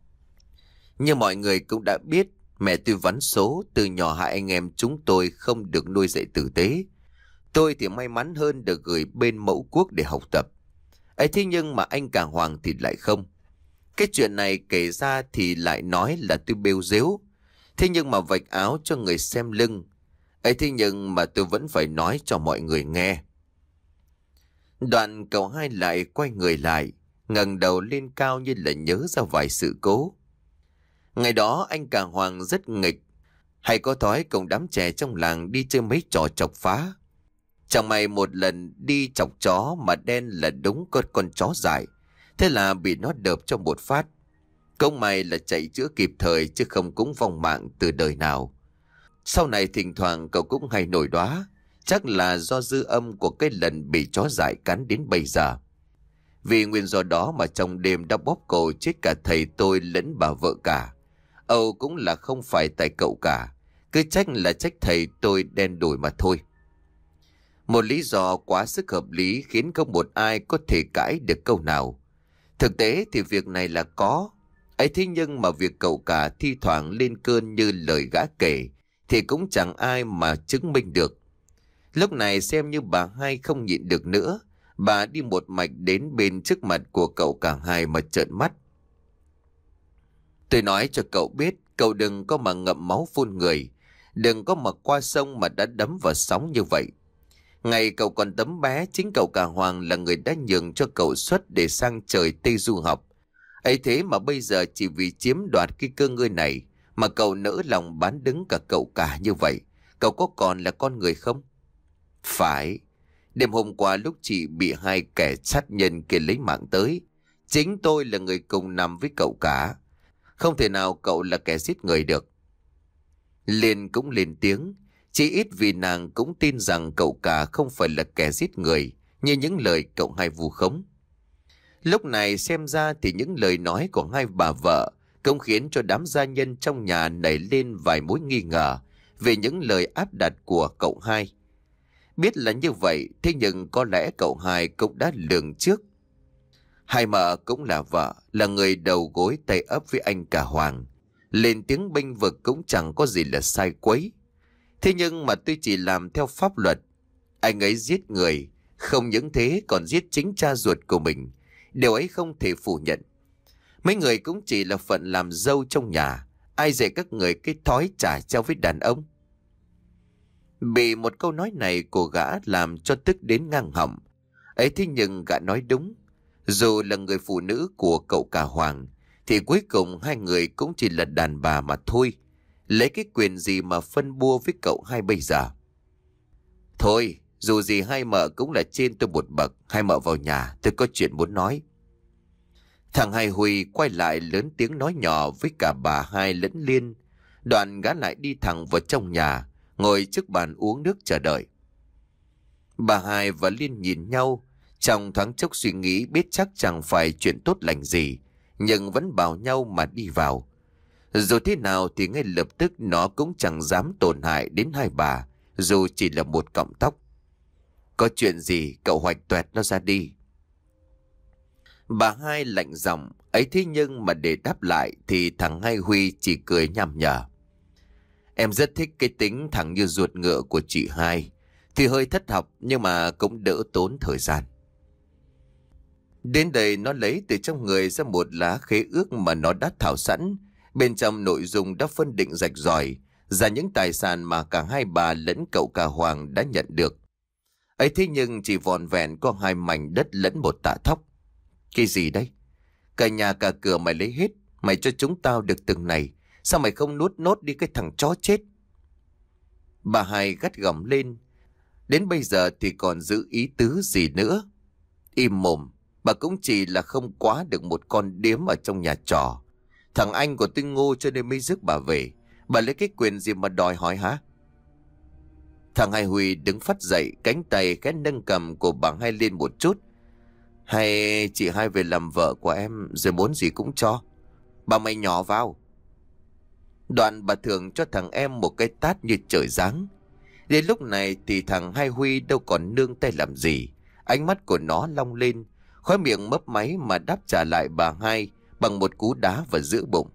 S1: Như mọi người cũng đã biết, mẹ tôi vắn số, từ nhỏ hai anh em chúng tôi không được nuôi dạy tử tế. Tôi thì may mắn hơn được gửi bên mẫu quốc để học tập. Ấy thế nhưng mà anh cả Hoàng thì lại không. Cái chuyện này kể ra thì lại nói là tôi bêu dếu. Thế nhưng mà vạch áo cho người xem lưng. Ấy thế nhưng mà tôi vẫn phải nói cho mọi người nghe. Đoạn cậu hai lại quay người lại, ngẩng đầu lên cao như là nhớ ra vài sự cố. Ngày đó anh cả Hoàng rất nghịch, hay có thói cùng đám trẻ trong làng đi chơi mấy trò chọc phá. Chẳng may một lần đi chọc chó mà đen là đúng con con chó dại. Thế là bị nó đợp cho một phát. Công may là chạy chữa kịp thời chứ không cũng vong mạng từ đời nào. Sau này thỉnh thoảng cậu cũng hay nổi đoá. Chắc là do dư âm của cái lần bị chó dại cắn đến bây giờ. Vì nguyên do đó mà trong đêm đã bóp cổ chết cả thầy tôi lẫn bà vợ cả. Âu cũng là không phải tại cậu cả. Cứ trách là trách thầy tôi đen đủi mà thôi. Một lý do quá sức hợp lý khiến không một ai có thể cãi được câu nào. Thực tế thì việc này là có. Ấy thế nhưng mà việc cậu cả thi thoảng lên cơn như lời gã kể thì cũng chẳng ai mà chứng minh được. Lúc này xem như bà hai không nhịn được nữa. Bà đi một mạch đến bên trước mặt của cậu cả hai mà trợn mắt. Tôi nói cho cậu biết, cậu đừng có mà ngậm máu phun người. Đừng có mà qua sông mà đã đấm vào sóng như vậy. Ngày cậu còn tấm bé, chính cậu cả Hoàng là người đã nhường cho cậu xuất để sang trời Tây du học. Ấy thế mà bây giờ chỉ vì chiếm đoạt cái cơ ngơi này mà cậu nỡ lòng bán đứng cả cậu cả như vậy. Cậu có còn là con người không? Phải. Đêm hôm qua lúc chị bị hai kẻ sát nhân kia lấy mạng tới, chính tôi là người cùng nằm với cậu cả. Không thể nào cậu là kẻ giết người được. Liên cũng lên tiếng. Chỉ ít vì nàng cũng tin rằng cậu cả không phải là kẻ giết người như những lời cậu hai vu khống. Lúc này xem ra thì những lời nói của hai bà vợ cũng khiến cho đám gia nhân trong nhà nảy lên vài mối nghi ngờ về những lời áp đặt của cậu hai. Biết là như vậy, thế nhưng có lẽ cậu hai cũng đã lường trước. Hai mợ cũng là vợ, là người đầu gối tay ấp với anh cả Hoàng. Lên tiếng bênh vực cũng chẳng có gì là sai quấy. Thế nhưng mà tôi chỉ làm theo pháp luật. Anh ấy giết người, không những thế còn giết chính cha ruột của mình. Điều ấy không thể phủ nhận. Mấy người cũng chỉ là phận làm dâu trong nhà. Ai dạy các người cái thói trả treo với đàn ông? Bị một câu nói này của gã làm cho tức đến ngang họng. Ấy thế nhưng gã nói đúng. Dù là người phụ nữ của cậu cả Hoàng, thì cuối cùng hai người cũng chỉ là đàn bà mà thôi. Lấy cái quyền gì mà phân bua với cậu hai bây giờ? Thôi, dù gì hai mợ cũng là trên tôi một bậc. Hai mợ vào nhà, tôi có chuyện muốn nói. Thằng Hai Huy quay lại lớn tiếng nói nhỏ với cả bà hai lẫn Liên. Đoạn gã lại đi thẳng vào trong nhà, ngồi trước bàn uống nước chờ đợi. Bà hai và Liên nhìn nhau, trong thoáng chốc suy nghĩ biết chắc chẳng phải chuyện tốt lành gì, nhưng vẫn bảo nhau mà đi vào. Dù thế nào thì ngay lập tức nó cũng chẳng dám tổn hại đến hai bà, dù chỉ là một cọng tóc. Có chuyện gì cậu hoạch toẹt nó ra đi. Bà hai lạnh giọng, ấy thế nhưng mà để đáp lại thì thằng Hai Huy chỉ cười nham nhở. Em rất thích cái tính thẳng như ruột ngựa của chị hai. Thì hơi thất học nhưng mà cũng đỡ tốn thời gian. Đến đây nó lấy từ trong người ra một lá khế ước mà nó đã thảo sẵn. Bên trong nội dung đã phân định rạch ròi ra những tài sản mà cả hai bà lẫn cậu cả Hoàng đã nhận được. Ấy thế nhưng chỉ vòn vẹn có hai mảnh đất lẫn một tạ thóc. Cái gì đấy? Cả nhà cả cửa mày lấy hết. Mày cho chúng tao được từng này. Sao mày không nuốt nốt đi cái thằng chó chết? Bà hai gắt gỏng lên. Đến bây giờ thì còn giữ ý tứ gì nữa? Im mồm. Bà cũng chỉ là không quá được một con điếm ở trong nhà trò. Thằng anh của tôi ngu cho nên mới rước bà về. Bà lấy cái quyền gì mà đòi hỏi hả? Thằng Hai Huy đứng phắt dậy, cánh tay khẽ nâng cầm của bà hai lên một chút. Hay chị hai về làm vợ của em rồi muốn gì cũng cho. Bà mày nhỏ vào. Đoạn bà thường cho thằng em một cái tát như trời giáng. Đến lúc này thì thằng Hai Huy đâu còn nương tay làm gì. Ánh mắt của nó long lên, khóe miệng mấp máy mà đáp trả lại bà hai bằng một cú đá vào giữa bụng.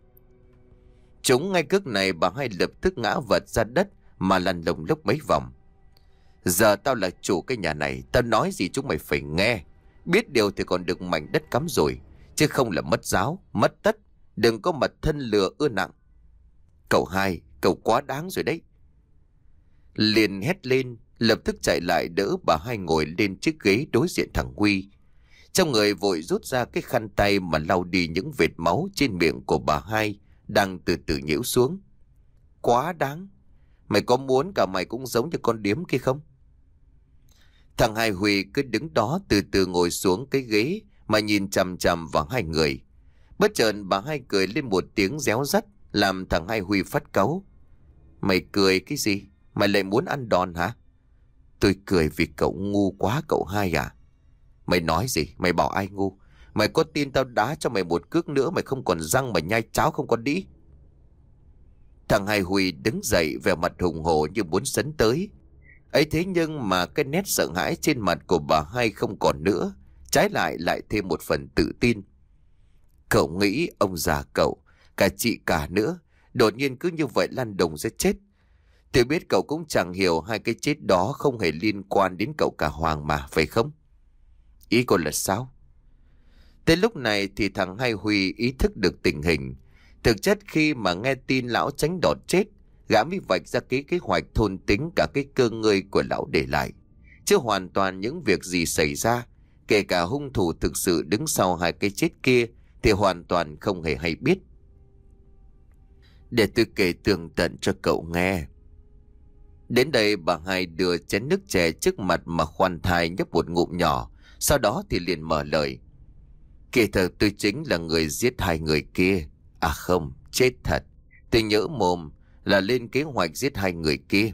S1: Chúng ngay cước này bà hai lập tức ngã vật ra đất mà lăn lồng lốc mấy vòng. Giờ tao là chủ cái nhà này, tao nói gì chúng mày phải nghe. Biết điều thì còn được mảnh đất cắm rồi, chứ không là mất giáo, mất tất. Đừng có mà thân lừa ưa nặng. Cậu hai, cậu quá đáng rồi đấy. Liền hét lên, lập tức chạy lại đỡ bà hai ngồi lên chiếc ghế đối diện thằng Huy. Trong người vội rút ra cái khăn tay mà lau đi những vệt máu trên miệng của bà hai đang từ từ nhiễu xuống. Quá đáng. Mày có muốn cả mày cũng giống như con điếm kia không? Thằng Hai Huy cứ đứng đó từ từ ngồi xuống cái ghế mà nhìn chằm chằm vào hai người. Bất chợt bà hai cười lên một tiếng réo rắt, làm thằng Hai Huy phát cáu. Mày cười cái gì? Mày lại muốn ăn đòn hả? Tôi cười vì cậu ngu quá cậu hai à? Mày nói gì? Mày bảo ai ngu? Mày có tin tao đá cho mày một cước nữa mày không còn răng mà nhai cháo không con đĩ? Thằng Hai Huy đứng dậy vẻ mặt hùng hổ như muốn sấn tới. Ấy thế nhưng mà cái nét sợ hãi trên mặt của bà hai không còn nữa. Trái lại lại thêm một phần tự tin. Cậu nghĩ ông già cậu, cả chị cả nữa, đột nhiên cứ như vậy lăn đồng sẽ chết. Tôi biết cậu cũng chẳng hiểu hai cái chết đó không hề liên quan đến cậu cả Hoàng mà, phải không? Ý cô là sao? Tới lúc này thì thằng Hai Huy ý thức được tình hình. Thực chất khi mà nghe tin lão Chánh Đọt chết, gã mới vạch ra cái kế hoạch thôn tính cả cái cơ ngơi của lão để lại. Chứ hoàn toàn những việc gì xảy ra, kể cả hung thủ thực sự đứng sau hai cái chết kia, thì hoàn toàn không hề hay biết. Để tôi kể tường tận cho cậu nghe. Đến đây bà hai đưa chén nước chè trước mặt mà khoan thai nhấp một ngụm nhỏ, sau đó thì liền mở lời. Kỳ thật tôi chính là người giết hai người kia. À không, chết thật. Tôi nhỡ mồm là lên kế hoạch giết hai người kia.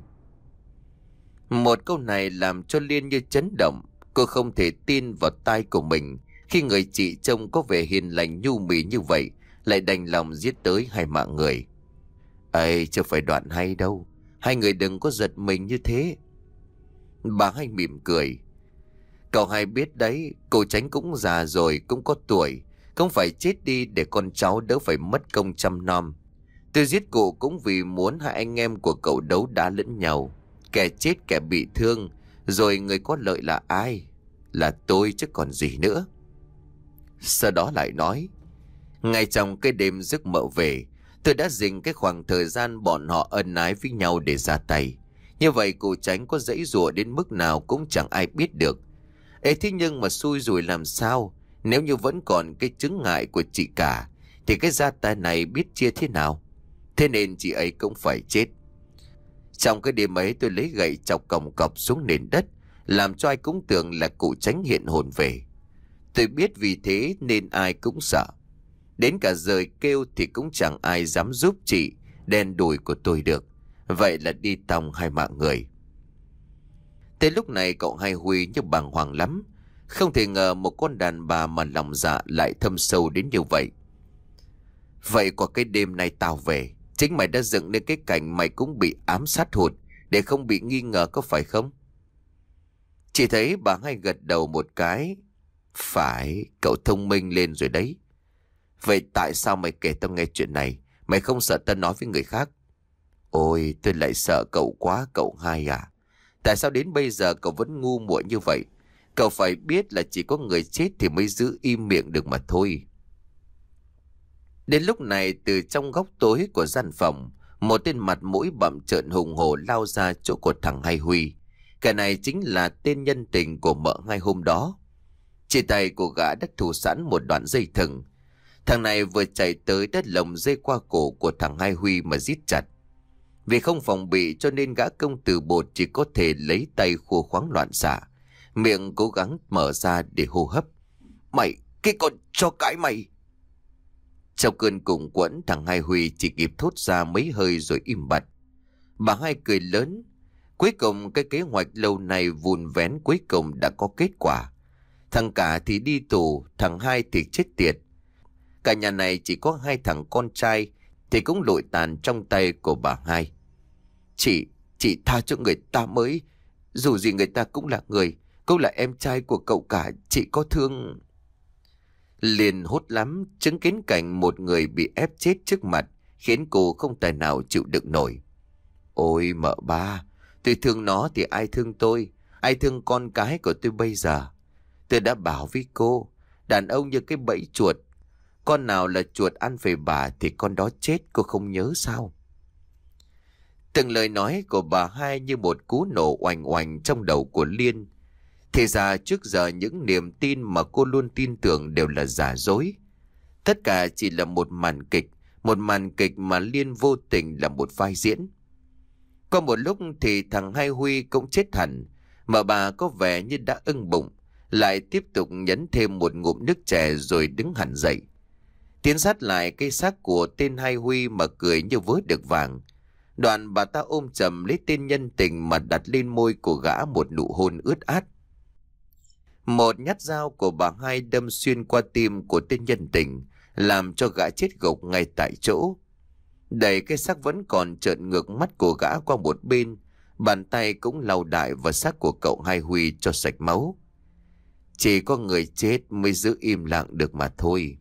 S1: Một câu này làm cho Liên như chấn động. Cô không thể tin vào tai của mình khi người chị trông có vẻ hiền lành nhu mì như vậy lại đành lòng giết tới hai mạng người. Ây, chưa phải đoạn hay đâu. Hai người đừng có giật mình như thế. Bà hai mỉm cười. Cậu hai biết đấy, cô Chánh cũng già rồi, cũng có tuổi. Không phải chết đi để con cháu đỡ phải mất công chăm nom. Tôi giết cụ cũng vì muốn hai anh em của cậu đấu đá lẫn nhau. Kẻ chết kẻ bị thương, rồi người có lợi là ai? Là tôi chứ còn gì nữa. Sau đó lại nói, ngay trong cái đêm giấc mộng về, tôi đã dành cái khoảng thời gian bọn họ ân ái với nhau để ra tay. Như vậy cụ Chánh có giãy giụa đến mức nào cũng chẳng ai biết được. Ê thế nhưng mà xui rủi làm sao? Nếu như vẫn còn cái chứng ngại của chị cả, thì cái gia tài này biết chia thế nào? Thế nên chị ấy cũng phải chết. Trong cái đêm ấy tôi lấy gậy chọc còng cọc xuống nền đất, làm cho ai cũng tưởng là cụ Chánh hiện hồn về. Tôi biết vì thế nên ai cũng sợ. Đến cả rời kêu thì cũng chẳng ai dám giúp chị đen đùi của tôi được. Vậy là đi tòng hai mạng người. Tới lúc này cậu Hai Huy như bàng hoàng lắm. Không thể ngờ một con đàn bà mà lòng dạ lại thâm sâu đến như vậy. Vậy qua cái đêm này tao về, chính mày đã dựng nên cái cảnh mày cũng bị ám sát hụt để không bị nghi ngờ có phải không? Chỉ thấy bà hai gật đầu một cái. Phải, cậu thông minh lên rồi đấy. Vậy tại sao mày kể tao nghe chuyện này? Mày không sợ tao nói với người khác? Ôi, tôi lại sợ cậu quá cậu hai à. Tại sao đến bây giờ cậu vẫn ngu muội như vậy? Cậu phải biết là chỉ có người chết thì mới giữ im miệng được mà thôi. Đến lúc này từ trong góc tối của gian phòng, một tên mặt mũi bặm trợn hùng hổ lao ra chỗ của thằng Hai Huy. Cái này chính là tên nhân tình của mợ Hai hôm đó. Trên tay của gã đã thủ sẵn một đoạn dây thừng. Thằng này vừa chạy tới đất lồng dây qua cổ của thằng Hai Huy mà giết chặt. Vì không phòng bị cho nên gã công tử bột chỉ có thể lấy tay khua khoáng loạn xạ, miệng cố gắng mở ra để hô hấp. Mày, cái con cho cái mày! Trong cơn cùng quẫn, thằng Hai Huy chỉ kịp thốt ra mấy hơi rồi im bặt. Bà hai cười lớn. Cuối cùng cái kế hoạch lâu nay vùn vén cuối cùng đã có kết quả. Thằng cả thì đi tù, thằng hai thì chết tiệt. Cả nhà này chỉ có hai thằng con trai thì cũng lụi tàn trong tay của bà hai. Chị, chị tha cho người ta mới. Dù gì người ta cũng là người, cũng là em trai của cậu cả, chị có thương. Liền hốt lắm, chứng kiến cảnh một người bị ép chết trước mặt khiến cô không tài nào chịu đựng nổi. Ôi mợ ba, Tôi thương nó thì ai thương tôi, ai thương con cái của tôi bây giờ. Tôi đã bảo với cô, đàn ông như cái bẫy chuột. Con nào là chuột ăn phải bà thì con đó chết, cô không nhớ sao? Từng lời nói của bà hai như một cú nổ oành oành trong đầu của Liên. Thì ra trước giờ những niềm tin mà cô luôn tin tưởng đều là giả dối. Tất cả chỉ là một màn kịch, một màn kịch mà Liên vô tình là một vai diễn. Có một lúc thì thằng Hai Huy cũng chết hẳn, mà bà có vẻ như đã ưng bụng, lại tiếp tục nhấn thêm một ngụm nước chè rồi đứng hẳn dậy. Tiến sát lại cây xác của tên Hai Huy mà cười như vớ được vàng. Đoạn bà ta ôm chầm lấy tên nhân tình mà đặt lên môi của gã một nụ hôn ướt át. Một nhát dao của bà hai đâm xuyên qua tim của tên nhân tình, làm cho gã chết gục ngay tại chỗ. Đẩy cái xác vẫn còn trợn ngược mắt của gã qua một bên, bàn tay cũng lau đại vào xác của cậu Hai Huy cho sạch máu. Chỉ có người chết mới giữ im lặng được mà thôi.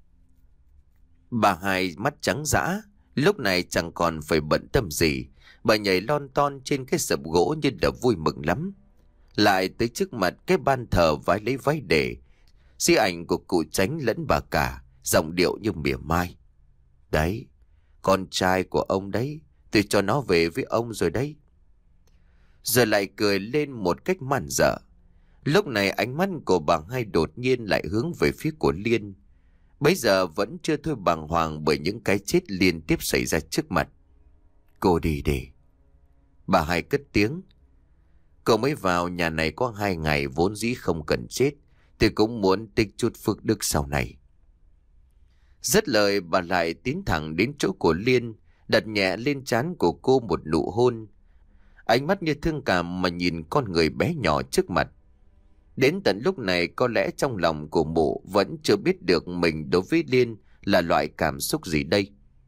S1: Bà hai mắt trắng dã, lúc này chẳng còn phải bận tâm gì. Bà nhảy lon ton trên cái sập gỗ như là vui mừng lắm. Lại tới trước mặt cái ban thờ vái lấy váy để, di ảnh của cụ Chánh lẫn bà cả, giọng điệu như mỉa mai. Đấy, con trai của ông đấy, tôi cho nó về với ông rồi đấy. Giờ lại cười lên một cách man dợ. Lúc này ánh mắt của bà hai đột nhiên lại hướng về phía của Liên. Bấy giờ vẫn chưa thôi bàng hoàng bởi những cái chết liên tiếp xảy ra trước mặt. Cô đi đi. Bà hai cất tiếng. Cậu mới vào nhà này có hai ngày, vốn dĩ không cần chết. Tôi cũng muốn tích chút phước đức sau này. Dứt lời bà lại tiến thẳng đến chỗ của Liên, đặt nhẹ lên trán của cô một nụ hôn. Ánh mắt như thương cảm mà nhìn con người bé nhỏ trước mặt. Đến tận lúc này có lẽ trong lòng của mụ vẫn chưa biết được mình đối với Liên là loại cảm xúc gì đây.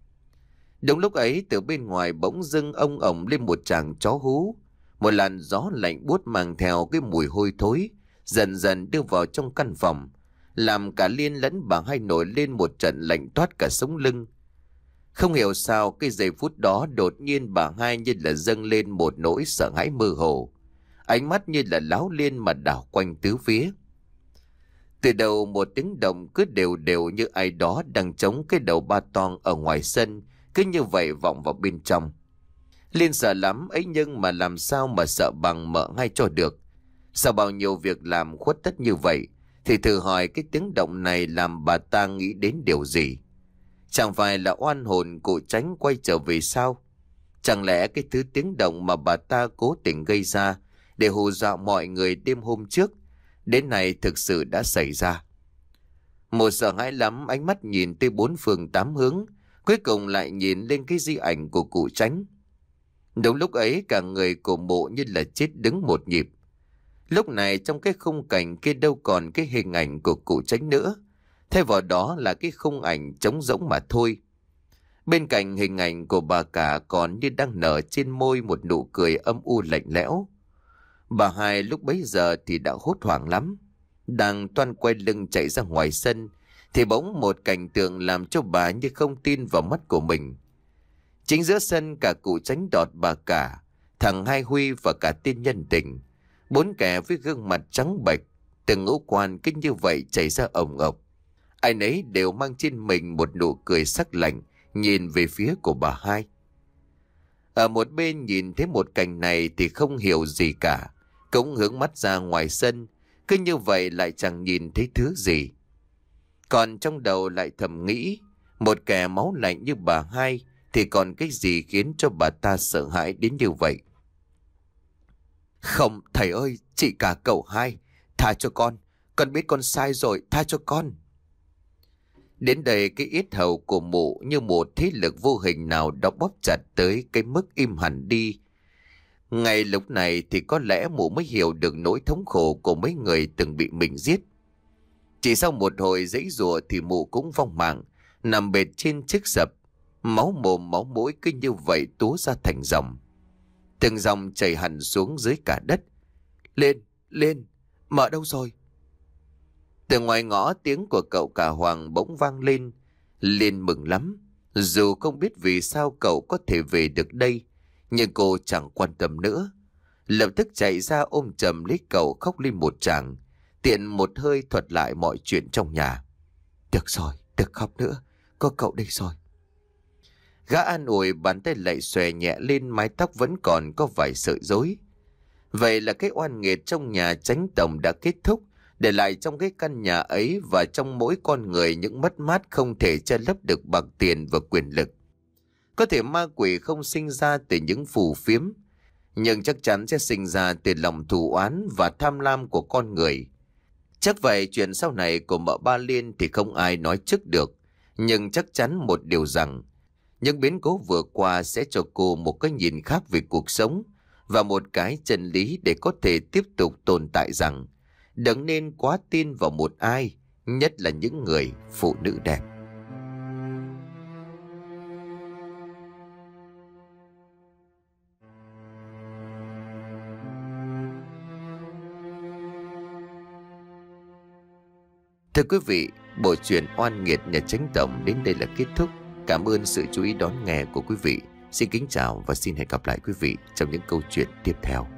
S1: Đúng lúc ấy từ bên ngoài bỗng dưng ông ổng lên một tràng chó hú. Một làn gió lạnh buốt mang theo cái mùi hôi thối dần dần đưa vào trong căn phòng, làm cả Liên lẫn bà hai nổi lên một trận lạnh toát cả sống lưng. Không hiểu sao cái giây phút đó đột nhiên bà hai như là dâng lên một nỗi sợ hãi mơ hồ. Ánh mắt như là láo liên mà đảo quanh tứ phía. Từ đầu một tiếng động cứ đều đều như ai đó đang chống cái đầu ba toang ở ngoài sân, cứ như vậy vọng vào bên trong. Liên sợ lắm ấy, nhưng mà làm sao mà sợ bằng mợ ngay cho được. Sau bao nhiêu việc làm khuất tất như vậy, thì thử hỏi cái tiếng động này làm bà ta nghĩ đến điều gì? Chẳng phải là oan hồn cụ Chánh quay trở về sao? Chẳng lẽ cái thứ tiếng động mà bà ta cố tình gây ra để hù dọa mọi người đêm hôm trước, đến nay thực sự đã xảy ra? Một sợ hãi lắm, ánh mắt nhìn tới bốn phương tám hướng, cuối cùng lại nhìn lên cái di ảnh của cụ Chánh. Đúng lúc ấy cả người của mộ như là chết đứng một nhịp. Lúc này trong cái khung cảnh kia đâu còn cái hình ảnh của cụ Chánh nữa, thay vào đó là cái khung ảnh trống rỗng mà thôi. Bên cạnh hình ảnh của bà cả còn như đang nở trên môi một nụ cười âm u lạnh lẽo. Bà hai lúc bấy giờ thì đã hốt hoảng lắm. Đang toan quay lưng chạy ra ngoài sân thì bỗng một cảnh tượng làm cho bà như không tin vào mắt của mình. Chính giữa sân cả cụ Chánh đọt bà cả, thằng Hai Huy và cả tên nhân tình. Bốn kẻ với gương mặt trắng bệch, từng ngũ quan cứ như vậy chảy ra ồng ộc. Ai nấy đều mang trên mình một nụ cười sắc lạnh nhìn về phía của bà hai. Ở một bên nhìn thấy một cảnh này thì không hiểu gì cả, cũng hướng mắt ra ngoài sân, cứ như vậy lại chẳng nhìn thấy thứ gì. Còn trong đầu lại thầm nghĩ, một kẻ máu lạnh như bà hai thì còn cái gì khiến cho bà ta sợ hãi đến như vậy? Không, thầy ơi, chị cả cậu hai, tha cho con, con biết con sai rồi, tha cho con. Đến đây cái yết hầu của mụ như một thế lực vô hình nào đó bóp chặt tới cái mức im hẳn đi. Ngay lúc này thì có lẽ mụ mới hiểu được nỗi thống khổ của mấy người từng bị mình giết. Chỉ sau một hồi giãy giụa thì mụ cũng vong mạng, nằm bệt trên chiếc sập, máu mồm máu mũi cứ như vậy túa ra thành dòng. Từng dòng chảy hẳn xuống dưới cả đất. Lên, lên, mợ đâu rồi? Từ ngoài ngõ tiếng của cậu cả Hoàng bỗng vang lên. Liên mừng lắm. Dù không biết vì sao cậu có thể về được đây, nhưng cô chẳng quan tâm nữa. lập tức chạy ra ôm chầm lấy cậu khóc lên một tràng, tiện một hơi thuật lại mọi chuyện trong nhà. Được rồi, đừng khóc nữa, có cậu đây rồi. Gã an ủi, bàn tay lại xòe nhẹ lên mái tóc vẫn còn có vài sợi rối. Vậy là cái oan nghiệt trong nhà Chánh Tổng đã kết thúc, để lại trong cái căn nhà ấy và trong mỗi con người những mất mát không thể che lấp được bằng tiền và quyền lực. Có thể ma quỷ không sinh ra từ những phù phiếm, nhưng chắc chắn sẽ sinh ra từ lòng thù oán và tham lam của con người. Chắc vậy chuyện sau này của mợ Ba Liên thì không ai nói trước được, nhưng chắc chắn một điều rằng những biến cố vừa qua sẽ cho cô một cái nhìn khác về cuộc sống và một cái chân lý để có thể tiếp tục tồn tại rằng đừng nên quá tin vào một ai, nhất là những người phụ nữ đẹp. Thưa quý vị, bộ truyện Oan Nghiệt Nhà Chánh Tổng đến đây là kết thúc. Cảm ơn sự chú ý đón nghe của quý vị. Xin kính chào và xin hẹn gặp lại quý vị trong những câu chuyện tiếp theo.